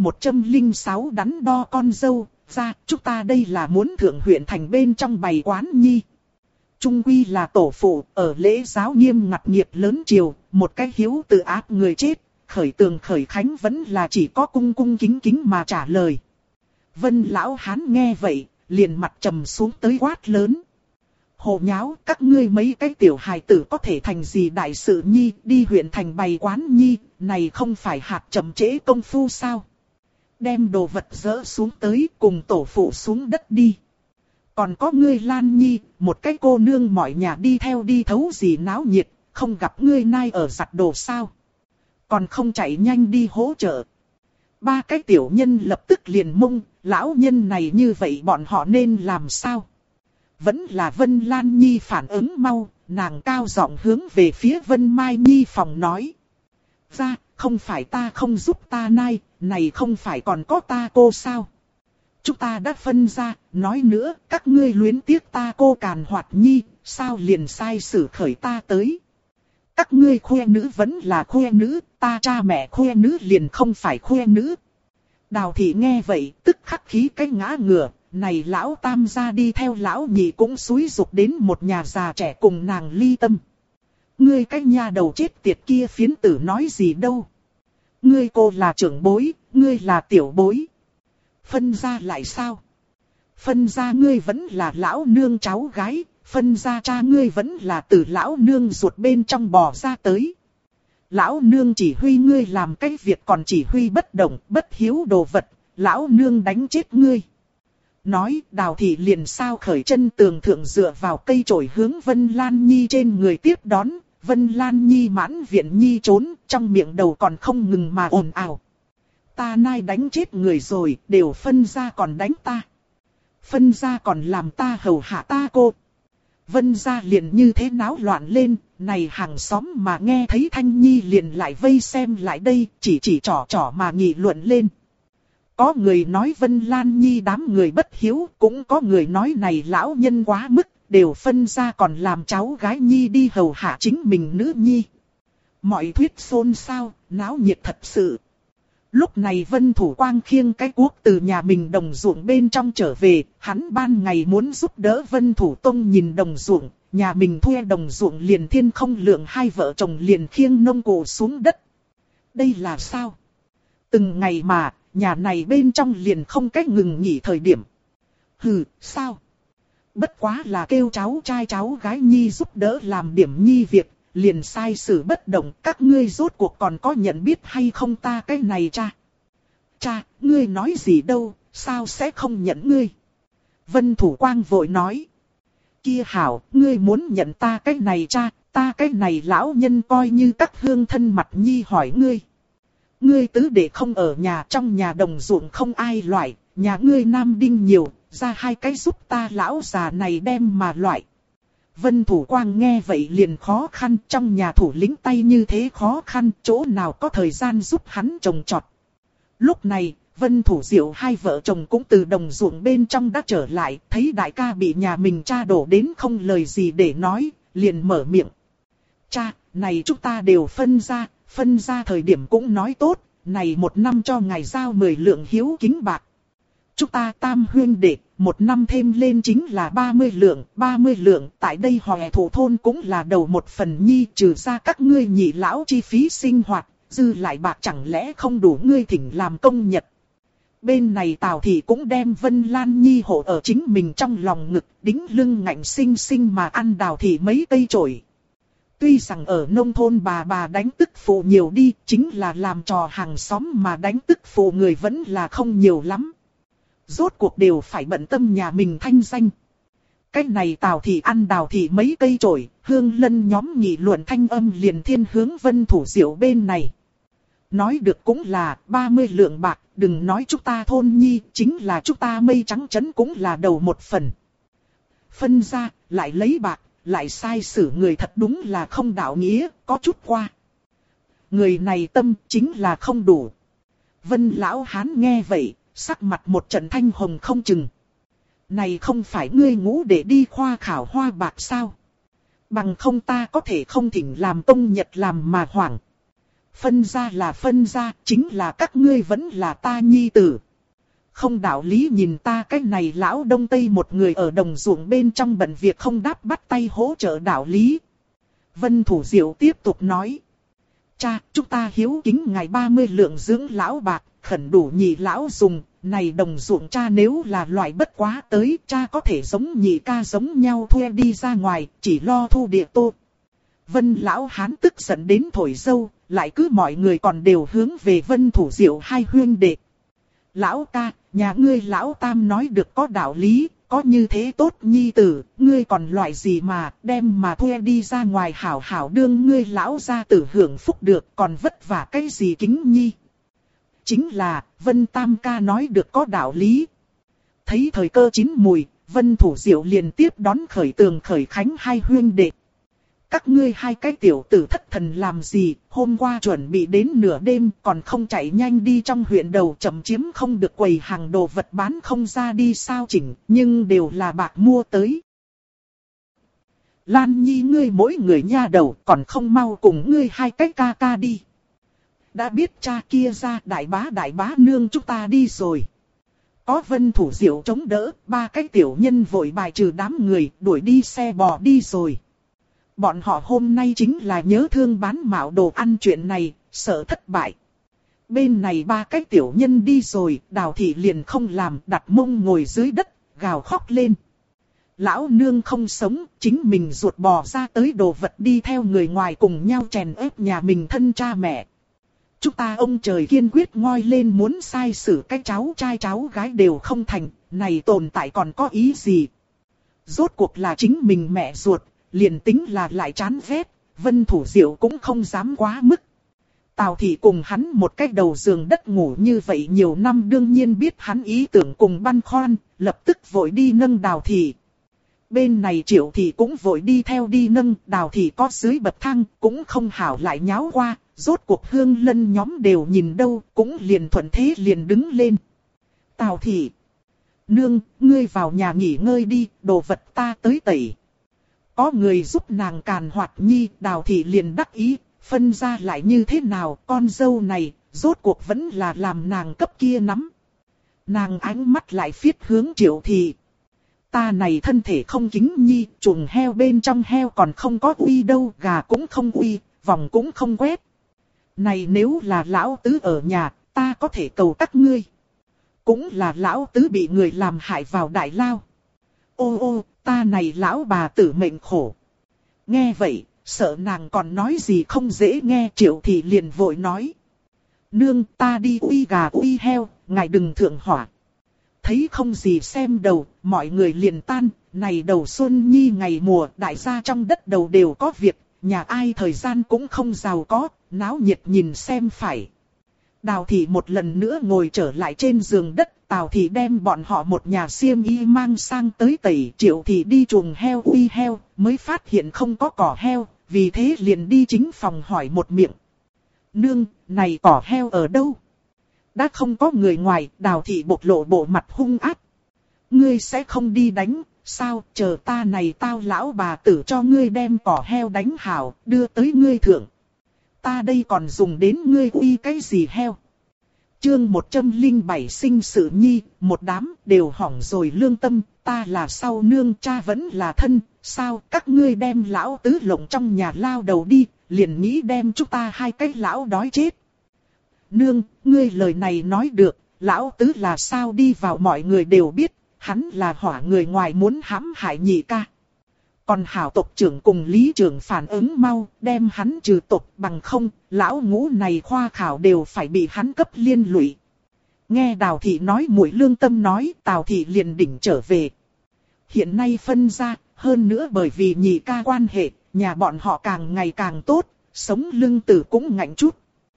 106 đắn đo con dâu, ra, chúng ta đây là muốn thượng huyện thành bên trong bày quán nhi. Trung quy là tổ phụ, ở lễ giáo nghiêm ngặt nghiệp lớn triều, một cái hiếu tự áp người chết, Khởi Tường Khởi Khánh vẫn là chỉ có cung cung kính kính mà trả lời. Vân lão hán nghe vậy, liền mặt trầm xuống tới quát lớn. Hồ nháo, các ngươi mấy cái tiểu hài tử có thể thành gì đại sự nhi, đi huyện thành bày quán nhi, này không phải hạt chậm trễ công phu sao? Đem đồ vật dỡ xuống tới, cùng tổ phụ xuống đất đi. Còn có ngươi Lan Nhi, một cái cô nương mọi nhà đi theo đi thấu gì náo nhiệt, không gặp ngươi nai ở giặt đồ sao? Còn không chạy nhanh đi hỗ trợ. ba cái tiểu nhân lập tức liền mông, lão nhân này như vậy bọn họ nên làm sao? Vẫn là Vân Lan Nhi phản ứng mau, nàng cao giọng hướng về phía Vân Mai Nhi phòng nói. Ra, không phải ta không giúp ta nai, này không phải còn có ta cô sao? Chúng ta đã phân ra, nói nữa, các ngươi luyến tiếc ta cô Càn Hoạt Nhi, sao liền sai xử khởi ta tới? Các ngươi khoe nữ vẫn là khoe nữ, ta cha mẹ khoe nữ liền không phải khoe nữ. Đào thị nghe vậy, tức khắc khí cái ngã ngửa, này lão tam gia đi theo lão nhị cũng xúi dục đến một nhà già trẻ cùng nàng ly tâm. Ngươi cái nhà đầu chết tiệt kia phiến tử nói gì đâu? Ngươi cô là trưởng bối, ngươi là tiểu bối. Phân ra lại sao? Phân ra ngươi vẫn là lão nương cháu gái, phân ra cha ngươi vẫn là từ lão nương ruột bên trong bò ra tới. Lão nương chỉ huy ngươi làm cái việc còn chỉ huy bất động, bất hiếu đồ vật, lão nương đánh chết ngươi. Nói, Đào thị liền sao khởi chân tường thượng dựa vào cây chổi hướng Vân Lan Nhi trên người tiếp đón. Vân Lan Nhi mãn viện nhi trốn, trong miệng đầu còn không ngừng mà ồn ào. Ta nai đánh chết người rồi, đều phân ra còn đánh ta. Phân ra còn làm ta hầu hạ ta cô. Vân ra liền như thế náo loạn lên, này hàng xóm mà nghe thấy Thanh Nhi liền lại vây xem lại đây, chỉ trỏ mà nghị luận lên. Có người nói Vân Lan Nhi đám người bất hiếu, cũng có người nói này lão nhân quá mức, đều phân ra còn làm cháu gái Nhi đi hầu hạ chính mình nữ Nhi. Mọi thuyết xôn xao, náo nhiệt thật sự. Lúc này Vân Thủ Quang khiêng cái cuốc từ nhà mình đồng ruộng bên trong trở về, hắn ban ngày muốn giúp đỡ Vân Thủ Tông nhìn đồng ruộng, nhà mình thuê đồng ruộng liền thiên không lượng hai vợ chồng liền khiêng nông cụ xuống đất. Đây là sao? Từng ngày mà, nhà này bên trong liền không cách ngừng nghỉ thời điểm. Hừ, sao? Bất quá là kêu cháu trai cháu gái Nhi giúp đỡ làm điểm Nhi việc, liền sai xử bất động, các ngươi rốt cuộc còn có nhận biết hay không ta cái này cha? Cha, ngươi nói gì đâu, sao sẽ không nhận ngươi? Vân Thủ Quang vội nói. Kia hảo, ngươi muốn nhận ta cái này cha, ta cái này lão nhân coi như các hương thân mặt Nhi hỏi ngươi. Ngươi tứ đệ không ở nhà, trong nhà đồng ruộng không ai loại, nhà ngươi nam đinh nhiều, ra hai cái giúp ta lão già này đem mà loại. Vân Thủ Quang nghe vậy liền khó khăn, trong nhà thủ lĩnh tay như thế khó khăn, chỗ nào có thời gian giúp hắn trồng trọt. Lúc này, Vân Thủ Diệu hai vợ chồng cũng từ đồng ruộng bên trong đã trở lại, thấy đại ca bị nhà mình cha đổ đến không lời gì để nói, liền mở miệng. Cha, này chúng ta đều phân ra thời điểm cũng nói tốt, này một năm cho ngài giao 10 lượng hiếu kính bạc. Chúng ta tam huyên đệ, một năm thêm lên chính là 30 lượng, tại đây Hòe Thủ thôn cũng là đầu một phần Nhi, trừ ra các ngươi nhị lão chi phí sinh hoạt, dư lại bạc chẳng lẽ không đủ ngươi thỉnh làm công nhật. Bên này Tào thị cũng đem Vân Lan Nhi hộ ở chính mình trong lòng ngực, đính lưng ngạnh xinh xinh mà ăn Đào thị mấy cây chổi. Tuy rằng ở nông thôn bà đánh tức phụ nhiều đi, chính là làm trò hàng xóm mà đánh tức phụ người vẫn là không nhiều lắm. Rốt cuộc đều phải bận tâm nhà mình thanh danh. Cái này Tào thị ăn Đào thị mấy cây chổi, Hương Lân nhóm nghị luận thanh âm liền thiên hướng Vân Thủ Diệu bên này. Nói được cũng là 30 lượng bạc, đừng nói chúng ta thôn Nhi, chính là chúng ta Mây Trắng trấn cũng là đầu một phần. Phân ra, lại lấy bạc, lại sai xử người thật đúng là không đạo nghĩa, có chút qua. Người này tâm chính là không đủ. Vân lão hán nghe vậy, sắc mặt một trận thanh hồng không chừng. Này không phải ngươi ngũ để đi khoa khảo hoa bạc sao? Bằng không ta có thể không thỉnh làm tông nhật làm mà hoảng. Phân ra là phân ra, chính là các ngươi vẫn là ta Nhi tử. Không đạo lý nhìn ta cái này lão đông tây một người ở đồng ruộng bên trong bận việc không đáp bắt tay hỗ trợ đạo lý. Vân Thủ Diệu tiếp tục nói. Cha, chúng ta hiếu kính ngài 30 lượng dưỡng lão bạc, khẩn đủ nhị lão dùng. Này đồng ruộng cha nếu là loại bất quá tới, cha có thể giống nhị ca giống nhau thuê đi ra ngoài, chỉ lo thu địa tô. Vân lão hán tức giận đến thổi dâu, lại cứ mọi người còn đều hướng về Vân Thủ Diệu hai huyên đệ. Lão ca, nhà ngươi lão tam nói được có đạo lý, có như thế tốt Nhi tử, ngươi còn loại gì mà đem mà thuê đi ra ngoài hảo hảo đương ngươi lão gia tử hưởng phúc được, còn vất vả cái gì kính Nhi. Chính là, Vân Tam ca nói được có đạo lý. Thấy thời cơ chín mùi, Vân Thủ Diệu liền tiếp đón Khởi Tường Khởi Khánh hai huynh đệ. Các ngươi hai cái tiểu tử thất thần làm gì, hôm qua chuẩn bị đến nửa đêm còn không chạy nhanh đi trong huyện đầu chậm chiếm không được quầy hàng đồ vật bán không ra đi sao chỉnh, nhưng đều là bạc mua tới. Lan Nhi ngươi mỗi người nha đầu còn không mau cùng ngươi hai cái ca ca đi. Đã biết cha kia ra đại bá nương chúng ta đi rồi. Có Vân Thủ Diệu chống đỡ, ba cái tiểu nhân vội bài trừ đám người đuổi đi xe bò đi rồi. Bọn họ hôm nay chính là nhớ thương bán mạo đồ ăn chuyện này, sợ thất bại. Bên này ba cái tiểu nhân đi rồi, Đào Thị liền không làm, đặt mông ngồi dưới đất, gào khóc lên. Lão nương không sống, chính mình ruột bò ra tới đồ vật đi theo người ngoài cùng nhau chèn ép nhà mình thân cha mẹ. Chúng ta ông trời kiên quyết ngoi lên muốn sai xử cái cháu trai cháu gái đều không thành, này tồn tại còn có ý gì. Rốt cuộc là chính mình mẹ ruột, liền tính là lại chán ghét, Vân Thủ Diệu cũng không dám quá mức. Tào Thị cùng hắn một cái đầu giường đất ngủ như vậy nhiều năm đương nhiên biết hắn ý tưởng cùng băn khoăn, lập tức vội đi nâng Đào Thị. Bên này Triệu Thị cũng vội đi theo đi nâng, Đào Thị có dưới bậc thang, cũng không hảo lại nháo qua, rốt cuộc Hương Lân nhóm đều nhìn đâu, cũng liền thuận thế liền đứng lên. Tào Thị, nương, ngươi vào nhà nghỉ ngơi đi, đồ vật ta tới tẩy. Có người giúp nàng càn hoạt nhi, Đào Thị liền đắc ý, phân ra lại như thế nào, con dâu này, rốt cuộc vẫn là làm nàng cấp kia nắm. Nàng ánh mắt lại phiết hướng Triệu Thị. Ta này thân thể không kính nhi, chuồng heo bên trong heo còn không có uy đâu, gà cũng không uy, vòng cũng không quét. Này nếu là lão tứ ở nhà, ta có thể cầu các ngươi. Cũng là lão tứ bị người làm hại vào đại lao. Ô ô, ta này lão bà tử mệnh khổ. Nghe vậy, sợ nàng còn nói gì không dễ nghe, Triệu Thị liền vội nói. Nương, ta đi uy gà uy heo, ngài đừng thượng hỏa. Thấy không gì xem đầu, mọi người liền tan, này đầu xuân nhi ngày mùa, đại gia trong đất đầu đều có việc, nhà ai thời gian cũng không giàu có, náo nhiệt nhìn xem phải. Đào Thị một lần nữa ngồi trở lại trên giường đất, Tào Thị đem bọn họ một nhà xiêm y mang sang tới tẩy, Triệu Thị đi chuồng heo uy heo, mới phát hiện không có cỏ heo, vì thế liền đi chính phòng hỏi một miệng. Nương, này cỏ heo ở đâu? Đã không có người ngoài, Đào Thị bộc lộ bộ mặt hung ác. Ngươi sẽ không đi đánh, sao, chờ ta này tao lão bà tử cho ngươi đem cỏ heo đánh hảo, đưa tới ngươi thượng. Ta đây còn dùng đến ngươi uy cái gì heo? Chương 107 sinh sự nhi, một đám đều hỏng rồi lương tâm, ta là sau nương cha vẫn là thân, sao các ngươi đem lão tứ lộng trong nhà lao đầu đi, liền nghĩ đem chúng ta hai cái lão đói chết. Nương, ngươi lời này nói được, lão tứ là sao đi vào mọi người đều biết, hắn là hỏa người ngoài muốn hãm hại nhị ca. Còn hảo tộc trưởng cùng lý trưởng phản ứng mau, đem hắn trừ tộc bằng không, lão ngũ này khoa khảo đều phải bị hắn cấp liên lụy. Nghe Đào Thị nói muội lương tâm nói, Tào Thị liền đỉnh trở về. Hiện nay phân ra, hơn nữa bởi vì nhị ca quan hệ, nhà bọn họ càng ngày càng tốt, sống lưng tử cũng ngạnh chút.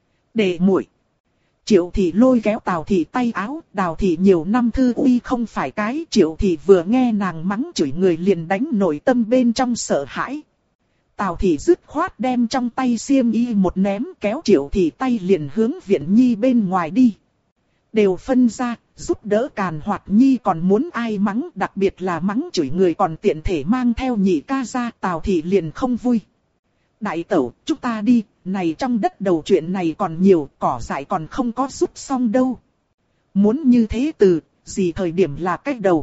Để muội. Triệu Thị lôi kéo Tào Thị tay áo, Đào Thị nhiều năm thư uy không phải cái, Triệu Thị vừa nghe nàng mắng chửi người liền đánh nội tâm bên trong sợ hãi. Tào Thị dứt khoát đem trong tay xiêm y một ném, kéo Triệu Thị tay liền hướng viện nhi bên ngoài đi. Đều phân ra, giúp đỡ càn hoạt nhi còn muốn ai mắng, đặc biệt là mắng chửi người còn tiện thể mang theo nhị ca ra, Tào Thị liền không vui. Đại tẩu, chúng ta đi, này trong đất đầu chuyện này còn nhiều, cỏ dại còn không có rút xong đâu. Muốn như thế từ, gì thời điểm là cách đầu.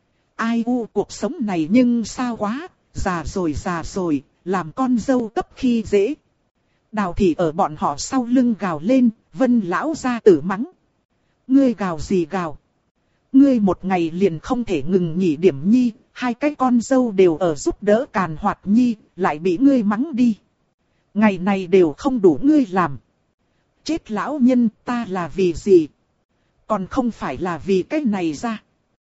Ai u cuộc sống này nhưng sao quá, già rồi, làm con dâu cấp khi dễ. Đào Thị ở bọn họ sau lưng gào lên, Vân lão gia tử mắng. Ngươi gào gì gào? Ngươi một ngày liền không thể ngừng nghỉ điểm nhi, hai cái con dâu đều ở giúp đỡ càn hoạt nhi, lại bị ngươi mắng đi. Ngày này đều không đủ ngươi làm. Chết lão nhân, ta là vì gì? Còn không phải là vì cái này ra.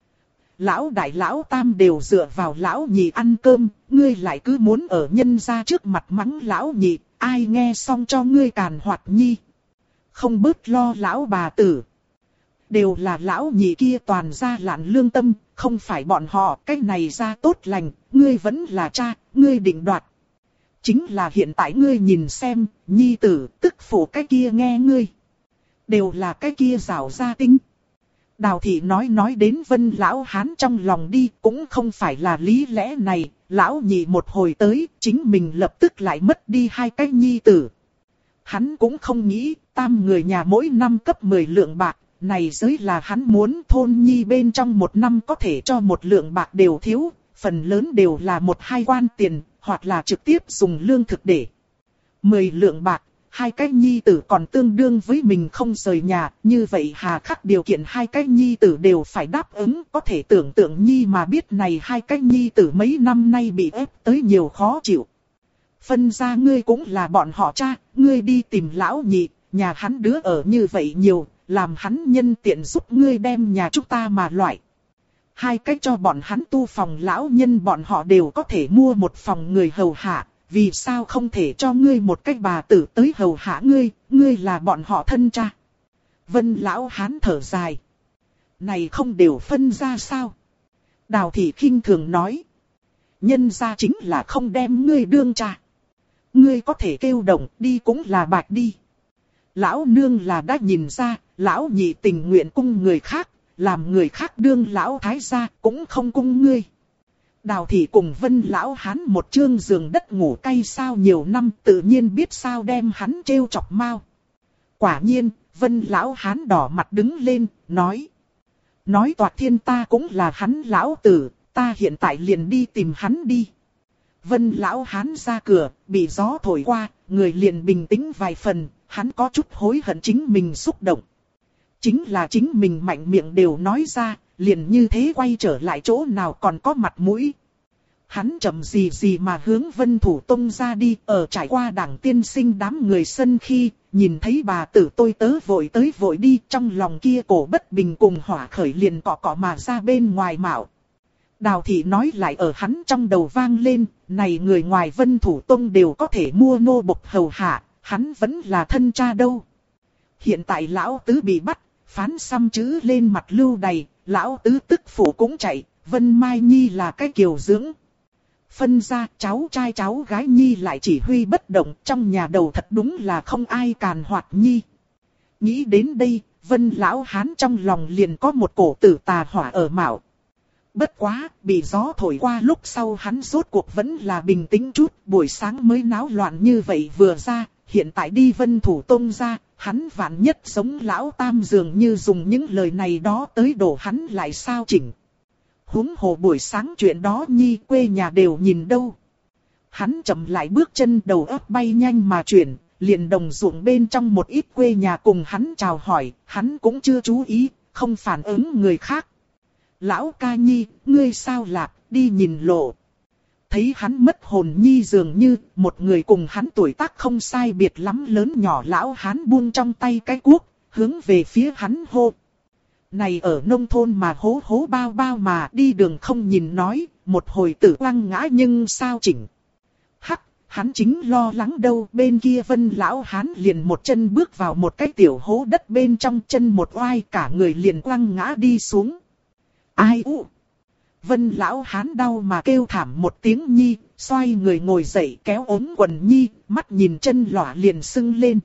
Lão đại lão tam đều dựa vào lão nhị ăn cơm, ngươi lại cứ muốn ở nhân gia trước mặt mắng lão nhị, ai nghe xong cho ngươi càn hoạt nhi. không bớt lo lão bà tử. Đều là lão nhị kia toàn ra lạn lương tâm, không phải bọn họ, cái này ra tốt lành, ngươi vẫn là cha, ngươi định đoạt. Chính là hiện tại ngươi nhìn xem, nhi tử, tức phụ cái kia nghe ngươi. Đều là cái kia rảo gia tính. Đào thị nói đến Vân lão hán trong lòng đi, cũng không phải là lý lẽ này, lão nhị một hồi tới, chính mình lập tức lại mất đi hai cái nhi tử. Hắn cũng không nghĩ, tam người nhà mỗi năm cấp 10 lượng bạc, này giới là hắn muốn thôn nhi bên trong một năm có thể cho 1 lượng bạc đều thiếu, phần lớn đều là 1-2 quan tiền, hoặc là trực tiếp dùng lương thực để. 10 lượng bạc, hai cái nhi tử còn tương đương với mình không rời nhà, như vậy hà khắc điều kiện hai cái nhi tử đều phải đáp ứng, có thể tưởng tượng nhi mà biết này hai cái nhi tử mấy năm nay bị ép tới nhiều khó chịu. Phân ra ngươi cũng là bọn họ cha, ngươi đi tìm lão nhị, nhà hắn đứa ở như vậy nhiều, làm hắn nhân tiện giúp ngươi đem nhà chúng ta mà loại. Hai cách cho bọn hắn tu phòng lão nhân bọn họ đều có thể mua một phòng người hầu hạ, vì sao không thể cho ngươi một cách bà tử tới hầu hạ ngươi, ngươi là bọn họ thân cha. Vân lão hán thở dài. Này không đều phân ra sao? Đào thị khinh thường nói. Nhân ra chính là không đem ngươi đương cha. Ngươi có thể kêu động đi cũng là bạch đi. Lão nương là đã nhìn ra, lão nhị tình nguyện cung người khác, làm người khác đương lão thái gia cũng không cung ngươi. Đào thị cùng Vân lão hán một trương giường đất ngủ cay sao nhiều năm, tự nhiên biết sao đem hắn trêu chọc mau. Quả nhiên, Vân lão hán đỏ mặt đứng lên, nói toạc thiên ta cũng là hắn lão tử, ta hiện tại liền đi tìm hắn đi. Vân lão hán ra cửa, bị gió thổi qua, người liền bình tĩnh vài phần, hắn có chút hối hận chính mình xúc động. Chính là chính mình mạnh miệng đều nói ra, liền như thế quay trở lại chỗ nào còn có mặt mũi. Hắn chậm gì mà hướng Vân Thủ Tông ra đi, ở trải qua đảng tiên sinh đám người sân khi, nhìn thấy bà tử tôi tớ vội tới vội đi, trong lòng kia cổ bất bình cùng hỏa khởi liền cọ mà ra bên ngoài mạo. Đào thị nói lại ở hắn trong đầu vang lên, này người ngoài Vân Thủ Tông đều có thể mua nô bộc hầu hạ, hắn vẫn là thân cha đâu. Hiện tại lão tứ bị bắt, phán xăm chữ lên mặt lưu đầy, lão tứ tức phụ cũng chạy, Vân Mai Nhi là cái kiều dưỡng. Phân ra cháu trai cháu gái Nhi lại chỉ huy bất động, trong nhà đầu thật đúng là không ai càn hoạt Nhi. Nghĩ đến đây, Vân lão hán trong lòng liền có một cổ tử tà hỏa ở mạo. Bất quá, bị gió thổi qua lúc sau hắn rốt cuộc vẫn là bình tĩnh chút, buổi sáng mới náo loạn như vậy vừa ra, hiện tại đi Vân Thủ Tông ra, hắn vạn nhất giống lão tam dường như dùng những lời này đó tới đổ hắn lại sao chỉnh. Huống hồ buổi sáng chuyện đó Nhi quê nhà đều nhìn đâu. Hắn chậm lại bước chân đầu óc bay nhanh mà chuyển, liền đồng ruộng bên trong một ít quê nhà cùng hắn chào hỏi, hắn cũng chưa chú ý, không phản ứng người khác. Lão ca Nhi, ngươi sao lạc, đi nhìn lộ. Thấy hắn mất hồn Nhi dường như, một người cùng hắn tuổi tác không sai biệt lắm lớn nhỏ lão hán buông trong tay cái cuốc, hướng về phía hắn hô. Này ở nông thôn mà hố hố bao bao mà đi đường không nhìn nói, một hồi tử quăng ngã nhưng sao chỉnh. Hắc, hắn chính lo lắng đâu, bên kia Vân lão hán liền một chân bước vào một cái tiểu hố đất bên trong, chân một oai cả người liền quăng ngã đi xuống. Ai u? Vân lão hán đau mà kêu thảm một tiếng Nhi, xoay người ngồi dậy kéo ống quần Nhi, mắt nhìn chân lỏa liền sưng lên.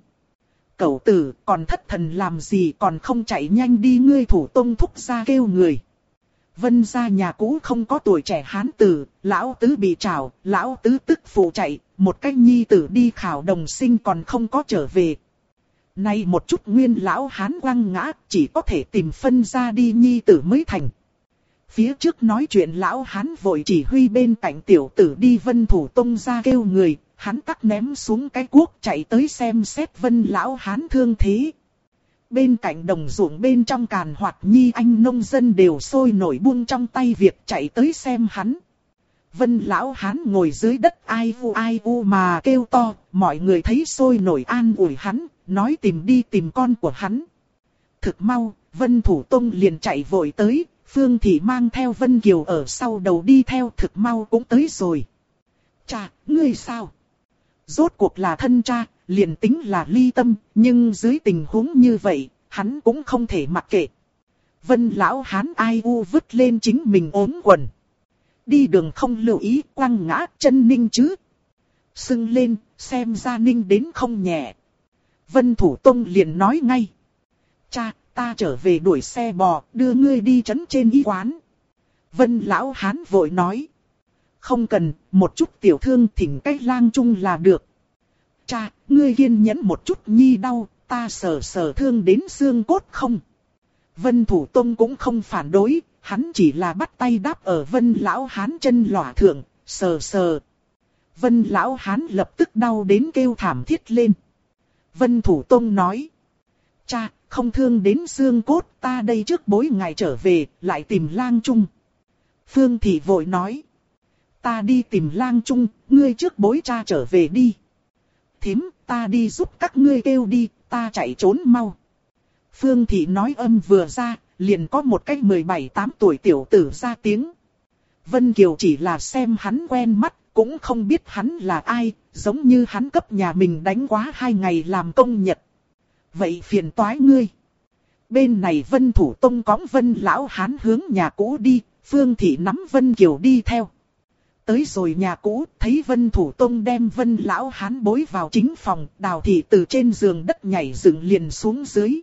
Cẩu tử, còn thất thần làm gì, còn không chạy nhanh đi, ngươi Thủ Tông thúc ra kêu người. Vân gia nhà cũ không có tuổi trẻ hán tử, lão tứ bị trảo, lão tứ tức phụ chạy, một cách Nhi tử đi khảo đồng sinh còn không có trở về. Nay một chút nguyên lão hán quăng ngã, chỉ có thể tìm phân ra đi Nhi tử mới thành. Phía trước nói chuyện lão hán vội chỉ huy bên cạnh tiểu tử đi Vân Thủ Tông ra kêu người, hắn cắt ném xuống cái cuốc chạy tới xem xét Vân lão hán thương thế. Bên cạnh đồng ruộng bên trong càn hoạt Nhi anh nông dân đều sôi nổi buông trong tay việc chạy tới xem hắn. Vân lão hán ngồi dưới đất ai u mà kêu to, mọi người thấy sôi nổi an ủi hắn, nói tìm đi tìm con của hắn. Thực mau, Vân Thủ Tông liền chạy vội tới. Phương Thị mang theo Vân Kiều ở sau đầu đi theo, thực mau cũng tới rồi. Cha, ngươi sao? Rốt cuộc là thân cha, liền tính là ly tâm, nhưng dưới tình huống như vậy, hắn cũng không thể mặc kệ. Vân lão hán ai u vứt lên chính mình ốm quần. Đi đường không lưu ý, quăng ngã chân ninh chứ. Sưng lên, xem ra ninh đến không nhẹ. Vân Thủ Tông liền nói ngay. Cha, ta trở về đuổi xe bò, đưa ngươi đi trấn trên y quán. Vân lão hán vội nói. Không cần, một chút tiểu thương thỉnh cái lang chung là được. Cha, ngươi kiên nhẫn một chút nhi đau, ta sờ sờ thương đến xương cốt không. Vân Thủ Tông cũng không phản đối, hắn chỉ là bắt tay đáp ở Vân lão hán chân lỏa thượng, sờ sờ. Vân lão hán lập tức đau đến kêu thảm thiết lên. Vân Thủ Tông nói. Cha, không thương đến xương cốt, ta đây trước bối ngài trở về, lại tìm lang chung. Phương Thị vội nói. Ta đi tìm lang chung, ngươi trước bối cha trở về đi. Thím, ta đi giúp các ngươi kêu đi, ta chạy trốn mau. Phương Thị nói âm vừa ra, liền có một cái 17-8 tuổi tiểu tử ra tiếng. Vân Kiều chỉ là xem hắn quen mắt, cũng không biết hắn là ai, giống như hắn cấp nhà mình đánh quá 2 ngày làm công nhật. Vậy phiền toái ngươi. Bên này Vân Thủ Tông cõng Vân lão hán hướng nhà cũ đi, Phương Thị nắm Vân Kiều đi theo. Tới rồi nhà cũ, thấy Vân Thủ Tông đem Vân lão hán bối vào chính phòng, Đào Thị từ trên giường đất nhảy dựng liền xuống dưới.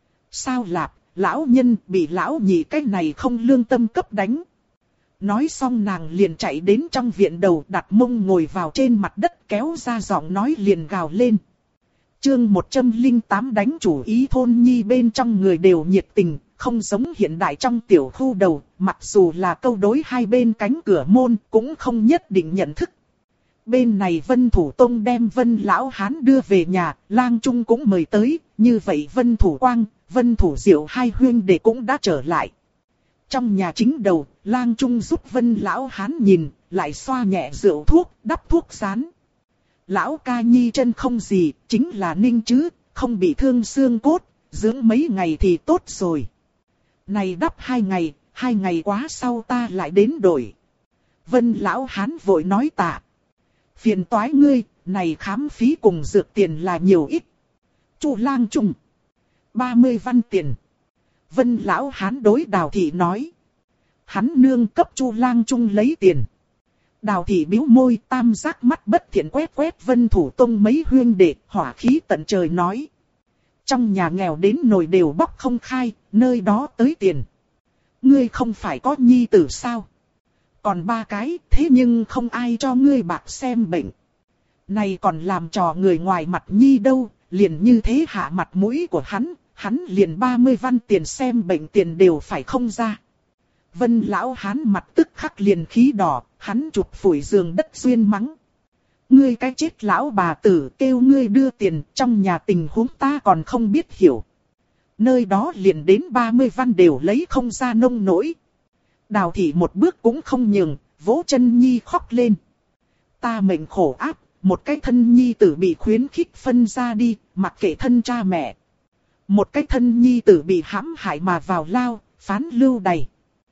Sao lạp, lão nhân bị lão nhị cái này không lương tâm cấp đánh. Nói xong nàng liền chạy đến trong viện đầu, đặt mông ngồi vào trên mặt đất, kéo ra giọng nói liền gào lên. Chương 108 đánh chủ ý thôn nhi bên trong người đều nhiệt tình, không giống hiện đại trong tiểu khu đầu, mặc dù là câu đối hai bên cánh cửa môn cũng không nhất định nhận thức. Bên này Vân Thủ Tông đem Vân lão hán đưa về nhà, lang trung cũng mời tới, như vậy Vân Thủ Quang, Vân Thủ Diệu hai huynh đệ cũng đã trở lại. Trong nhà chính đầu, lang trung giúp Vân lão hán nhìn, lại xoa nhẹ rượu thuốc, đắp thuốc rán. Lão ca nhi chân không gì, chính là ninh chứ, không bị thương xương cốt, dưỡng mấy ngày thì tốt rồi. Này đắp 2 ngày quá sau ta lại đến đổi. Vân lão hán vội nói tạ. Phiền toái ngươi, này khám phí cùng dược tiền là nhiều ít. Chu lang trung 30 văn tiền. Vân lão hán đối Đào Thị nói. Hắn nương cấp Chu lang trung lấy tiền. Đào Thị bĩu môi, tam giác mắt bất thiện quét quét Vân Thủ Tông mấy huyên đệ, hỏa khí tận trời nói. Trong nhà nghèo đến nồi đều bóc không khai, nơi đó tới tiền. Ngươi không phải có nhi tử sao? Còn 3 cái, thế nhưng không ai cho ngươi bạc xem bệnh. Này còn làm trò người ngoài mặt nhi đâu, liền như thế hạ mặt mũi của hắn liền 30 văn tiền xem bệnh tiền đều phải không ra. Vân lão hán mặt tức khắc liền khí đỏ, hắn chụp phủi giường đất duyên mắng. Ngươi cái chết lão bà tử kêu ngươi đưa tiền, trong nhà tình huống ta còn không biết hiểu. Nơi đó liền đến 30 văn đều lấy không ra nông nỗi. Đào Thị một bước cũng không nhường, vỗ chân nhi khóc lên. Ta mệnh khổ áp, một cái thân nhi tử bị khuyến khích phân ra đi, mặc kệ thân cha mẹ. Một cái thân nhi tử bị hãm hại mà vào lao, phán lưu đày.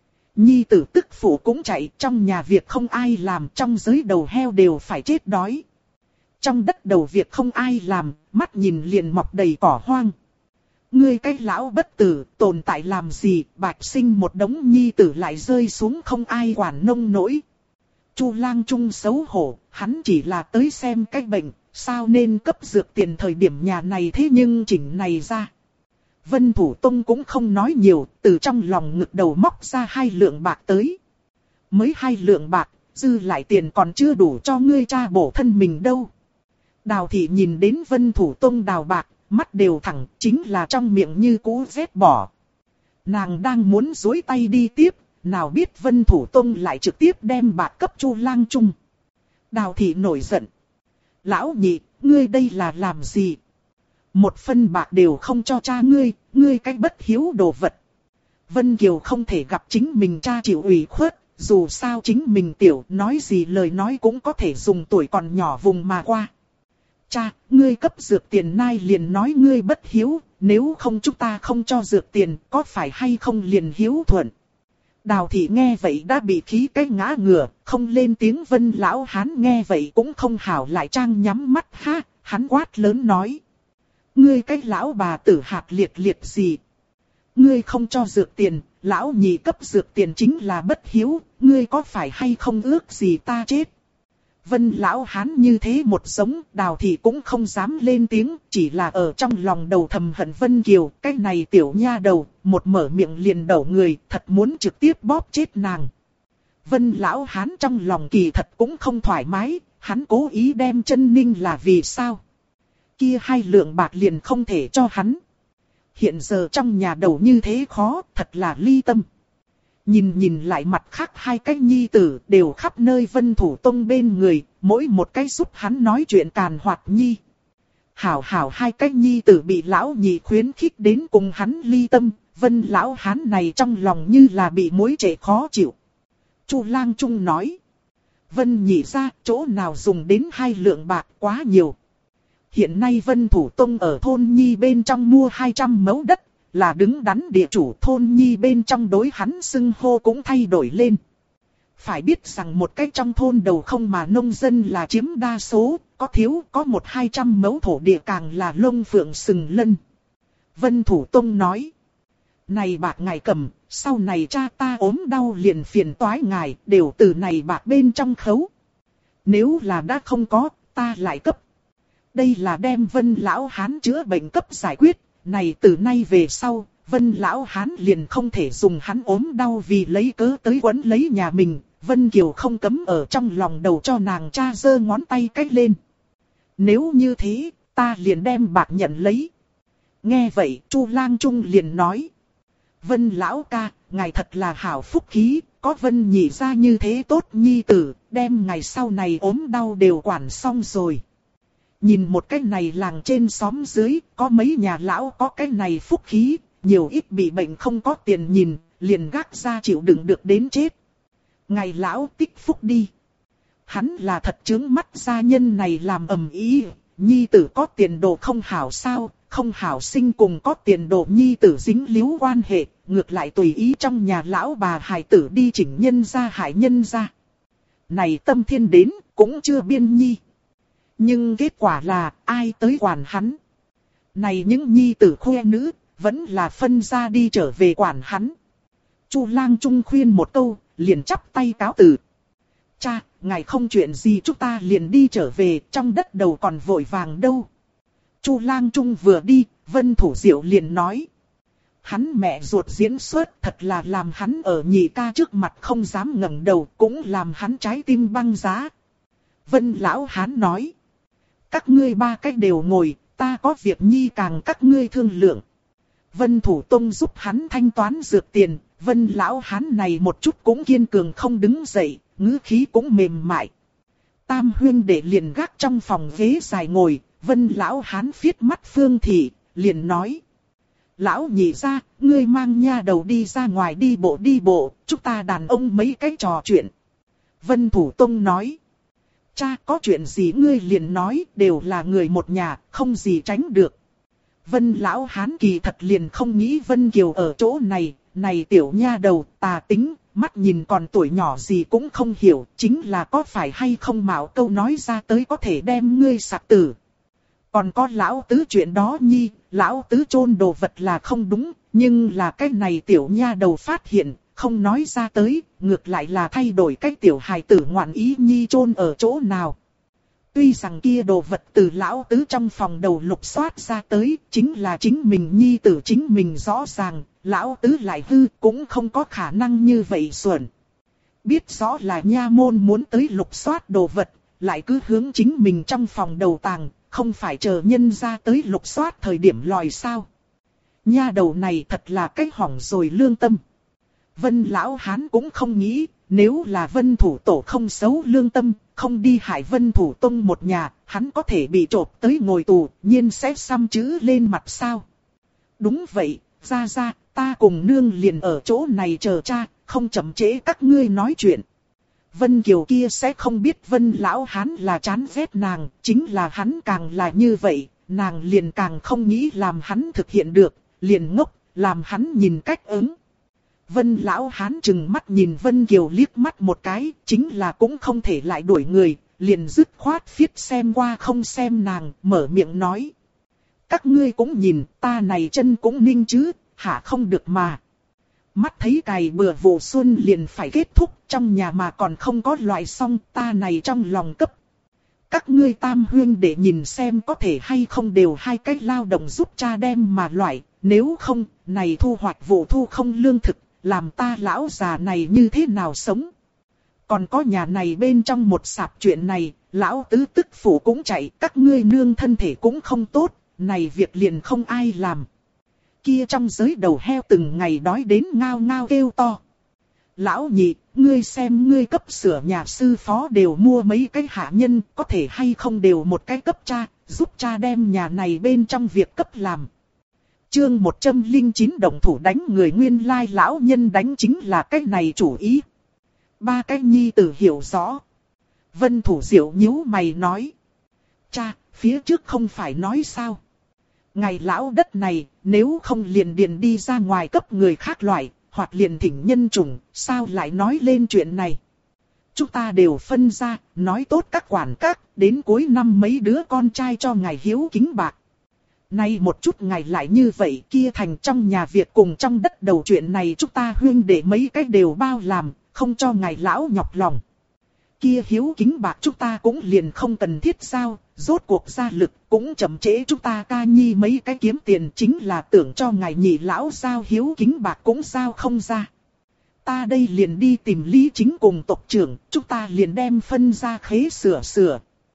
Nhi tử tức phụ cũng chạy, trong nhà việc không ai làm, trong giới đầu heo đều phải chết đói. Trong đất đầu việc không ai làm, mắt nhìn liền mọc đầy cỏ hoang. Ngươi cái lão bất tử, tồn tại làm gì, bạch sinh một đống nhi tử lại rơi xuống không ai quản nông nỗi. Chu lang trung xấu hổ, hắn chỉ là tới xem cái bệnh, sao nên cấp dược tiền thời điểm nhà này thế nhưng chỉnh này ra. Vân Thủ Tông cũng không nói nhiều, từ trong lòng ngực đầu móc ra 2 lượng bạc tới. Mới 2 lượng bạc, dư lại tiền còn chưa đủ cho ngươi cha bổ thân mình đâu. Đào Thị nhìn đến Vân Thủ Tông đào bạc, mắt đều thẳng, chính là trong miệng như cú rét bỏ. Nàng đang muốn duỗi tay đi tiếp, nào biết Vân Thủ Tông lại trực tiếp đem bạc cấp Chu lang trung. Đào Thị nổi giận. Lão nhị, ngươi đây là làm gì? 1 phân bạc đều không cho cha ngươi cái bất hiếu đồ vật. Vân Kiều không thể gặp chính mình cha chịu ủy khuất, dù sao chính mình tiểu nói gì lời nói cũng có thể dùng tuổi còn nhỏ vùng mà qua. Cha, ngươi cấp dược tiền nay liền nói ngươi bất hiếu, nếu không chúng ta không cho dược tiền, có phải hay không liền hiếu thuận. Đào Thị nghe vậy đã bị khí cái ngã ngửa, không lên tiếng. Vân lão hán nghe vậy cũng không hảo lại trang nhắm mắt ha, hắn quát lớn nói. Ngươi cái lão bà tử hạt liệt liệt gì? Ngươi không cho dược tiền, lão nhị cấp dược tiền chính là bất hiếu, ngươi có phải hay không ước gì ta chết? Vân lão hán như thế một giống, Đào Thị cũng không dám lên tiếng, chỉ là ở trong lòng đầu thầm hận Vân Kiều, cái này tiểu nha đầu, một mở miệng liền đổ người, thật muốn trực tiếp bóp chết nàng. Vân lão hán trong lòng kỳ thật cũng không thoải mái, hắn cố ý đem chân ninh là vì sao? Kia 2 lượng bạc liền không thể cho hắn. Hiện giờ trong nhà đầu như thế khó, thật là ly tâm. Nhìn lại mặt khác 2 cái nhi tử đều khắp nơi Vân Thủ Tông bên người, mỗi một cái giúp hắn nói chuyện càn hoạt nhi. Hảo 2 cái nhi tử bị lão nhị khuyến khích đến cùng hắn ly tâm, Vân lão hán này trong lòng như là bị muối trệ khó chịu. Chu Lang Trung nói. Vân nhị ra chỗ nào dùng đến 2 lượng bạc quá nhiều. Hiện nay Vân Thủ Tông ở thôn nhi bên trong mua 200 mẫu đất, là đứng đắn địa chủ thôn nhi bên trong đối hắn xưng hô cũng thay đổi lên. Phải biết rằng một cái trong thôn đầu không mà nông dân là chiếm đa số, có thiếu có 100-200 mẫu thổ địa càng là lông phượng sừng lân. Vân Thủ Tông nói. Này bạc ngài cầm, sau này cha ta ốm đau liền phiền toái ngài, đều từ này bạc bên trong khấu. Nếu là đã không có, ta lại cấp. Đây là đem Vân lão hán chữa bệnh cấp giải quyết, này từ nay về sau, Vân lão hán liền không thể dùng hắn ốm đau vì lấy cớ tới quấn lấy nhà mình, Vân Kiều không cấm ở trong lòng đầu cho nàng cha giơ ngón tay cách lên. Nếu như thế, ta liền đem bạc nhận lấy. Nghe vậy, Chu Lang Trung liền nói. Vân lão ca, ngài thật là hảo phúc khí, có Vân nhị ra như thế tốt nhi tử, đem ngày sau này ốm đau đều quản xong rồi. Nhìn một cái này làng trên xóm dưới, có mấy nhà lão có cái này phúc khí, nhiều ít bị bệnh không có tiền nhìn, liền gác ra chịu đựng được đến chết. Ngày lão tích phúc đi. Hắn là thật chướng mắt gia nhân này làm ầm ĩ, nhi tử có tiền đồ không hảo sao, không hảo sinh cùng có tiền đồ nhi tử dính líu quan hệ, ngược lại tùy ý trong nhà lão bà hài tử đi chỉnh nhân ra hại nhân ra. Này tâm thiên đến, cũng chưa biên nhi. Nhưng kết quả là, ai tới quản hắn? Này những nhi tử khoe nữ, vẫn là phân ra đi trở về quản hắn. Chu Lang Trung khuyên một câu, liền chắp tay cáo từ. Cha, ngài không chuyện gì chúng ta liền đi trở về, trong đất đầu còn vội vàng đâu. Chu Lang Trung vừa đi, Vân Thủ Diệu liền nói. Hắn mẹ ruột diễn xuất thật là làm hắn ở nhị ca trước mặt không dám ngẩng đầu, cũng làm hắn trái tim băng giá. Vân lão hán nói. Các ngươi 3 cách đều ngồi, ta có việc nhi càng các ngươi thương lượng. Vân Thủ Tông giúp hắn thanh toán dược tiền, Vân lão hán này một chút cũng kiên cường không đứng dậy, ngữ khí cũng mềm mại. Tam huyên đệ liền gác trong phòng ghế dài ngồi, Vân lão hán phiết mắt Phương Thị, liền nói. Lão nhị ra, ngươi mang nha đầu đi ra ngoài đi bộ, chúng ta đàn ông mấy cái trò chuyện. Vân Thủ Tông nói. Cha có chuyện gì ngươi liền nói, đều là người một nhà, không gì tránh được. Vân lão hán kỳ thật liền không nghĩ Vân Kiều ở chỗ này, này tiểu nha đầu tà tính, mắt nhìn còn tuổi nhỏ gì cũng không hiểu, chính là có phải hay không mạo câu nói ra tới có thể đem ngươi sạc tử. Còn có lão tứ chuyện đó nhi, lão tứ chôn đồ vật là không đúng, nhưng là cái này tiểu nha đầu phát hiện, không nói ra tới, ngược lại là thay đổi cái tiểu hài tử ngoạn ý nhi chôn ở chỗ nào. Tuy rằng kia đồ vật từ lão tứ trong phòng đầu lục soát ra tới, chính là chính mình nhi tử chính mình rõ ràng, lão tứ lại hư cũng không có khả năng như vậy xuẩn. Biết rõ là nha môn muốn tới lục soát đồ vật, lại cứ hướng chính mình trong phòng đầu tàng, không phải chờ nhân ra tới lục soát thời điểm lòi sao. Nha đầu này thật là cái hỏng rồi lương tâm. Vân lão hán cũng không nghĩ, nếu là Vân Thủ Tổ không xấu lương tâm, không đi hại Vân Thủ Tông một nhà, hắn có thể bị trộm tới ngồi tù, nhiên sẽ xăm chữ lên mặt sao. Đúng vậy, ra, ta cùng nương liền ở chỗ này chờ cha, không chậm trễ các ngươi nói chuyện. Vân Kiều kia sẽ không biết Vân lão hán là chán ghét nàng, chính là hắn càng là như vậy, nàng liền càng không nghĩ làm hắn thực hiện được, liền ngốc, làm hắn nhìn cách ứng. Vân lão hán chừng mắt nhìn Vân Kiều liếc mắt một cái, chính là cũng không thể lại đuổi người, liền dứt khoát phiết xem qua không xem nàng, mở miệng nói. Các ngươi cũng nhìn, ta này chân cũng ninh chứ, hả không được mà. Mắt thấy cày bừa vụ xuân liền phải kết thúc, trong nhà mà còn không có loại xong, ta này trong lòng cấp. Các ngươi tam huynh để nhìn xem có thể hay không đều hai cách lao động giúp cha đem mà loại, nếu không, này thu hoạch vụ thu không lương thực, làm ta lão già này như thế nào sống. Còn có nhà này bên trong một sạp chuyện này, lão tứ tức phủ cũng chạy, các ngươi nương thân thể cũng không tốt, này việc liền không ai làm. Kia trong giới đầu heo từng ngày đói đến ngao ngao kêu to. Lão nhị, ngươi xem ngươi cấp sửa nhà sư phó đều mua mấy cái hạ nhân, có thể hay không đều một cái cấp cha, giúp cha đem nhà này bên trong việc cấp làm. Chương 109 động thủ đánh người nguyên lai lão nhân đánh chính là cái này chủ ý. Ba cái nhi tử hiểu rõ. Vân Thủ Diệu nhíu mày nói. Cha, phía trước không phải nói sao. Ngày lão đất này, nếu không liền điền đi ra ngoài cấp người khác loại, hoặc liền thỉnh nhân chủng, sao lại nói lên chuyện này. Chúng ta đều phân ra, nói tốt các quản các, đến cuối năm mấy đứa con trai cho ngài hiếu kính bạc. Nay một chút ngày lại như vậy kia thành trong nhà việc cùng trong đất đầu chuyện này chúng ta huyên để mấy cái đều bao làm, không cho ngài lão nhọc lòng. Kia hiếu kính bạc chúng ta cũng liền không cần thiết sao, rốt cuộc gia lực cũng chậm trễ chúng ta ca nhi mấy cái kiếm tiền chính là tưởng cho ngài nhị lão giao hiếu kính bạc cũng giao không ra. Ta đây liền đi tìm Lý Chính cùng tộc trưởng, chúng ta liền đem phân ra khế sửa.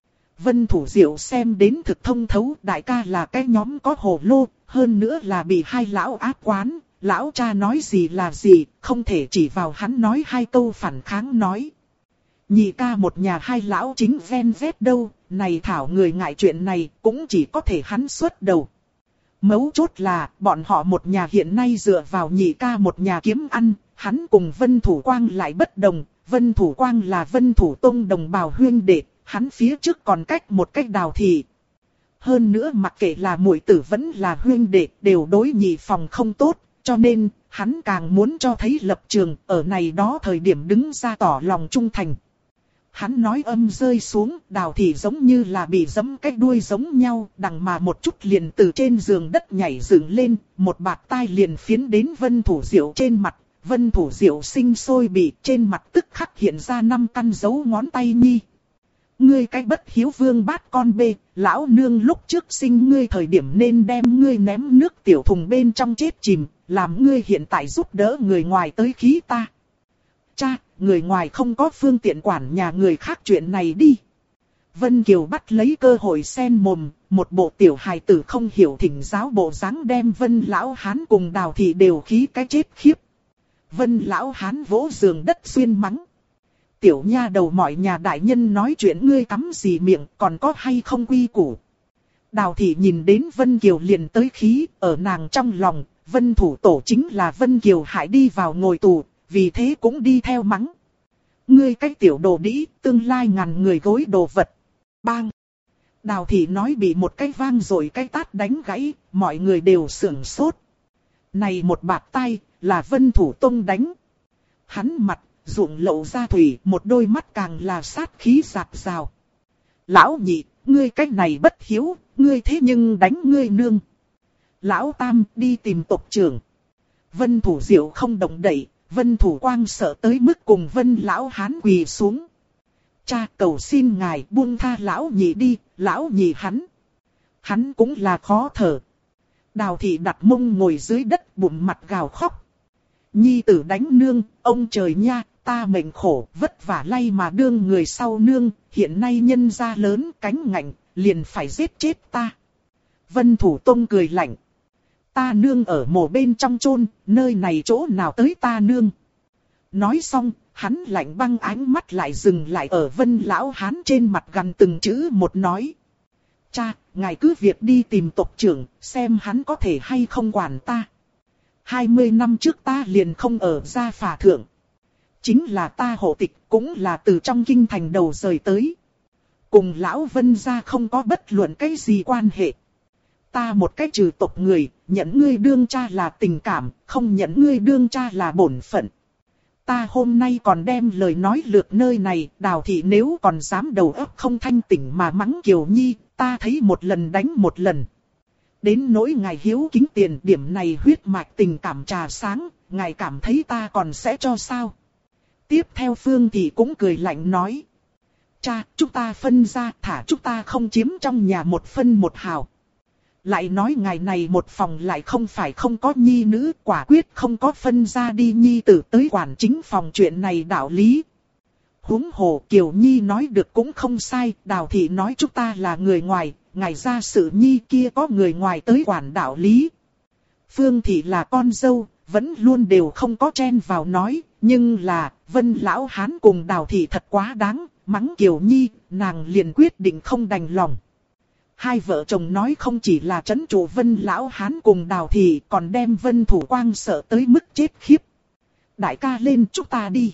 Vân Thủ Diệu xem đến thực thông thấu, đại ca là cái nhóm có hồ lô, hơn nữa là bị hai lão áp quán, lão cha nói gì là gì, không thể chỉ vào hắn nói hai câu phản kháng nói. Nhị ca một nhà hai lão chính ven vét đâu, này thảo người ngại chuyện này cũng chỉ có thể hắn xuất đầu. Mấu chốt là bọn họ một nhà hiện nay dựa vào nhị ca một nhà kiếm ăn, hắn cùng Vân Thủ Quang lại bất đồng, Vân Thủ Quang là Vân Thủ Tông đồng bào huyên đệ, hắn phía trước còn cách một cách Đào Thị. Hơn nữa mặc kệ là muội tử vẫn là huyên đệ đều đối nhị phòng không tốt, cho nên hắn càng muốn cho thấy lập trường ở này đó thời điểm đứng ra tỏ lòng trung thành. Hắn nói âm rơi xuống, Đào Thị giống như là bị giẫm cái đuôi giống nhau, đằng mà một chút liền từ trên giường đất nhảy dựng lên, một bạt tai liền phiến đến Vân Thủ Diệu trên mặt. Vân Thủ Diệu sinh sôi bị trên mặt tức khắc hiện ra 5 căn dấu ngón tay nhi. Ngươi cái bất hiếu vương bát con bê, lão nương lúc trước sinh ngươi thời điểm nên đem ngươi ném nước tiểu thùng bên trong chết chìm, làm ngươi hiện tại giúp đỡ người ngoài tới khí ta. Cha, người ngoài không có phương tiện quản nhà người khác chuyện này đi. Vân Kiều bắt lấy cơ hội xen mồm, một bộ tiểu hài tử không hiểu thỉnh giáo bộ dáng đem Vân lão hán cùng Đào Thị đều khí cái chết khiếp. Vân lão hán vỗ giường đất xuyên mắng. Tiểu nha đầu mọi nhà đại nhân nói chuyện ngươi cắm gì miệng còn có hay không quy củ. Đào Thị nhìn đến Vân Kiều liền tới khí, ở nàng trong lòng, Vân Thủ Tổ chính là Vân Kiều hại đi vào ngồi tù, vì thế cũng đi theo mắng. Ngươi cái tiểu đồ đĩ, tương lai ngàn người gối đồ vật. Bang! Đào Thị nói bị một cái vang rồi cái tát đánh gãy, mọi người đều sửng sốt. Này một bạt tay, là Vân Thủ Tông đánh. Hắn mặt, ruộng lậu ra thủy, một đôi mắt càng là sát khí rạc rào. Lão nhị, ngươi cách này bất hiếu, ngươi thế nhưng đánh ngươi nương. Lão tam, đi tìm tộc trưởng. Vân Thủ Diệu không động đậy, Vân Thủ Quang sợ tới mức cùng Vân lão hán quỳ xuống. Cha cầu xin ngài buông tha lão nhị đi, lão nhị hắn cũng là khó thở. Đào Thị đặt mông ngồi dưới đất bụng mặt gào khóc. Nhi tử đánh nương, ông trời nha, ta mệnh khổ, vất vả lay mà đương người sau nương, hiện nay nhân gia lớn cánh ngạnh, liền phải giết chết ta. Vân Thủ Tông cười lạnh. Ta nương ở mồ bên trong chôn, nơi này chỗ nào tới ta nương. Nói xong, hắn lạnh băng ánh mắt lại dừng lại ở Vân lão hán trên mặt gần từng chữ một nói. Cha, ngài cứ việc đi tìm tộc trưởng, xem hắn có thể hay không quản ta. 20 năm trước ta liền không ở gia phả thượng. Chính là ta hộ tịch, cũng là từ trong kinh thành đầu rời tới. Cùng lão Vân gia không có bất luận cái gì quan hệ. Ta một cách trừ tộc người, nhận ngươi đương cha là tình cảm, không nhận ngươi đương cha là bổn phận. ta hôm nay còn đem lời nói lược nơi này, Đào thị nếu còn dám đầu óc không thanh tỉnh mà mắng Kiều Nhi, ta thấy một lần đánh một lần. Đến nỗi ngài hiếu kính tiền điểm này huyết mạch tình cảm trà sáng, ngài cảm thấy ta còn sẽ cho sao? Tiếp theo Phương Thị cũng cười lạnh nói. Cha, chúng ta phân ra, thả chúng ta không chiếm trong nhà một phân một hào. Lại nói ngày này một phòng lại không phải không có nhi nữ, quả quyết không có phân ra đi nhi tử tới quản chính phòng chuyện này đạo lý. Huống hồ Kiều Nhi nói được cũng không sai, Đào Thị nói chúng ta là người ngoài, ngài ra sự nhi kia có người ngoài tới quản đạo lý. Phương Thị là con dâu, vẫn luôn đều không có chen vào nói, nhưng là Vân Lão Hán cùng Đào Thị thật quá đáng, mắng Kiều Nhi, nàng liền quyết định không đành lòng. Hai vợ chồng nói không chỉ là trấn trụ Vân Lão Hán cùng Đào Thị còn đem Vân Thủ Quang sợ tới mức chết khiếp. Đại ca lên chúng ta đi.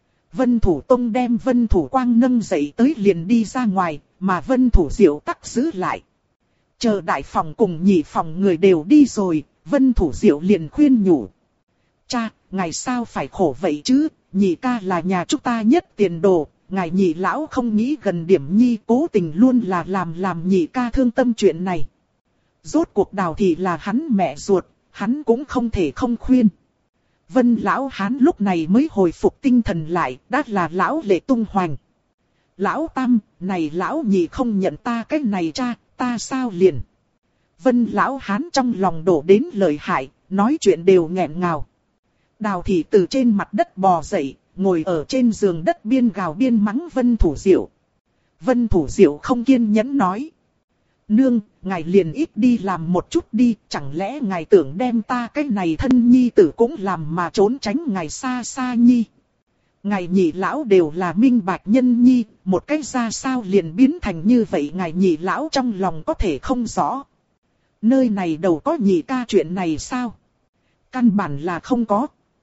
Vân Thủ Tông đem Vân Thủ Quang nâng dậy tới liền đi ra ngoài, mà Vân Thủ Diệu tắc giữ lại. Chờ đại phòng cùng nhị phòng người đều đi rồi, Vân Thủ Diệu liền khuyên nhủ. Cha, ngài sao phải khổ vậy chứ, nhị ca là nhà chúng ta nhất tiền đồ, ngài nhị lão không nghĩ gần điểm nhi cố tình luôn là làm nhị ca thương tâm chuyện này. Rốt cuộc Đào Thị là hắn mẹ ruột, hắn cũng không thể không khuyên. Vân Lão Hán lúc này mới hồi phục tinh thần lại, đã là lão lệ tung hoành. Lão Tam, này lão nhị không nhận ta cái này cha, ta sao liền. Vân Lão Hán trong lòng đổ đến lợi hại, nói chuyện đều nghẹn ngào. Đào Thị từ trên mặt đất bò dậy, ngồi ở trên giường đất biên gào biên mắng Vân Thủ Diệu. Vân Thủ Diệu không kiên nhẫn nói. Nương, ngài liền ít đi làm một chút đi, chẳng lẽ ngài tưởng đem ta cái này thân nhi tử cũng làm mà trốn tránh ngài xa xa nhi. Ngài nhị lão đều là minh bạch nhân nhi, một cách ra sao liền biến thành như vậy ngài nhị lão trong lòng có thể không rõ. Nơi này đâu có nhị ca chuyện này sao? Căn bản là không có.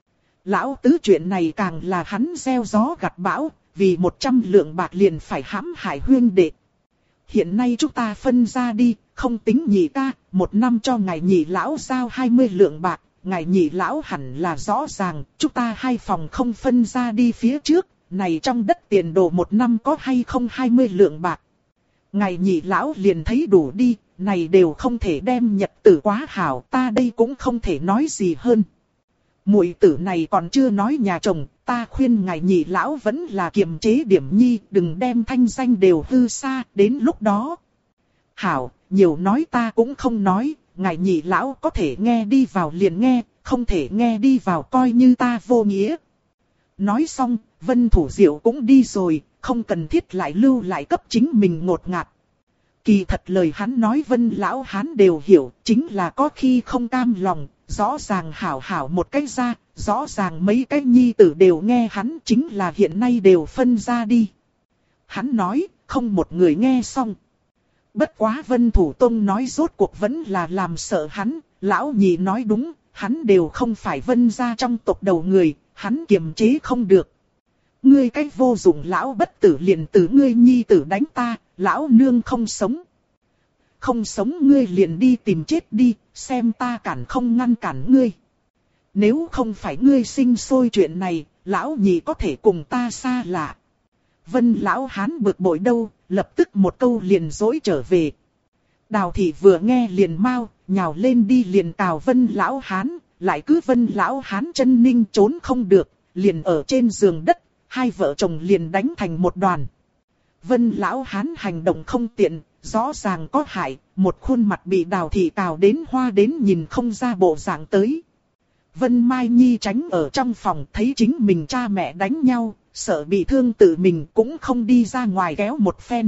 Lão tứ chuyện này càng là hắn gieo gió gặt bão, vì 100 lượng bạc liền phải hãm hại huynh đệ. Hiện nay chúng ta phân ra đi, không tính nhị ca, một năm cho ngài nhị lão giao 20 lượng bạc, ngài nhị lão hẳn là rõ ràng, chúng ta hai phòng không phân ra đi phía trước, này trong đất tiền đồ một năm có hay không 20 lượng bạc. Ngài nhị lão liền thấy đủ đi, này đều không thể đem nhật tử quá hảo, ta đây cũng không thể nói gì hơn. Muội tử này còn chưa nói nhà chồng, ta khuyên ngài nhị lão vẫn là kiềm chế điểm nhi, đừng đem thanh danh đều hư xa, đến lúc đó. Hảo, nhiều nói ta cũng không nói, ngài nhị lão có thể nghe đi vào liền nghe, không thể nghe đi vào coi như ta vô nghĩa. Nói xong, Vân Thủ Diệu cũng đi rồi, không cần thiết lại lưu lại cấp chính mình ngột ngạt. Kỳ thật lời hắn nói Vân Lão Hán đều hiểu, chính là có khi không cam lòng, rõ ràng hảo hảo một cách ra, rõ ràng mấy cái nhi tử đều nghe hắn, chính là hiện nay đều phân ra đi. Hắn nói, không một người nghe xong. Bất quá Vân Thủ Tông nói rốt cuộc vẫn là làm sợ hắn, lão nhị nói đúng, hắn đều không phải Vân gia trong tộc đầu người, hắn kiềm chế không được. Ngươi cái vô dụng lão bất tử liền từ ngươi nhi tử đánh ta, lão nương không sống. Không sống ngươi liền đi tìm chết đi, xem ta cản không ngăn cản ngươi. Nếu không phải ngươi sinh sôi chuyện này, lão nhị có thể cùng ta xa lạ. Vân Lão Hán bực bội đâu, lập tức một câu liền dỗi trở về. Đào Thị vừa nghe liền mau, nhào lên đi liền cào Vân Lão Hán, lại cứ Vân Lão Hán chân ninh trốn không được, liền ở trên giường đất, hai vợ chồng liền đánh thành một đoàn. Vân Lão Hán hành động không tiện, rõ ràng có hại, một khuôn mặt bị Đào Thị cào đến hoa đến nhìn không ra bộ dạng tới. Vân Mai Nhi tránh ở trong phòng thấy chính mình cha mẹ đánh nhau, sợ bị thương tự mình cũng không đi ra ngoài kéo một phen.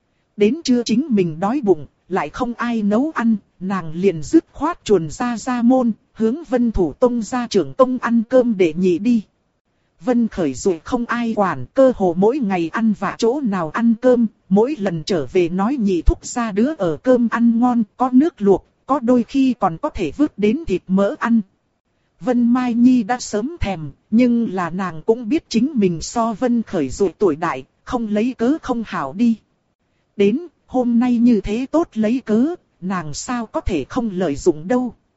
Đến trưa chính mình đói bụng, lại không ai nấu ăn, nàng liền dứt khoát chuồn ra môn, hướng Vân Thủ Tông gia trưởng tông ăn cơm để nhị đi. Vân Khởi dù không ai quản, cơ hồ mỗi ngày ăn vạ chỗ nào ăn cơm, mỗi lần trở về nói nhị thúc ra đứa ở cơm ăn ngon, có nước luộc, có đôi khi còn có thể vứt đến thịt mỡ ăn. Vân Mai Nhi đã sớm thèm, nhưng là nàng cũng biết chính mình so Vân Khởi dù tuổi đại, không lấy cớ không hảo đi. Đến, hôm nay như thế tốt lấy cớ, nàng sao có thể không lợi dụng đâu.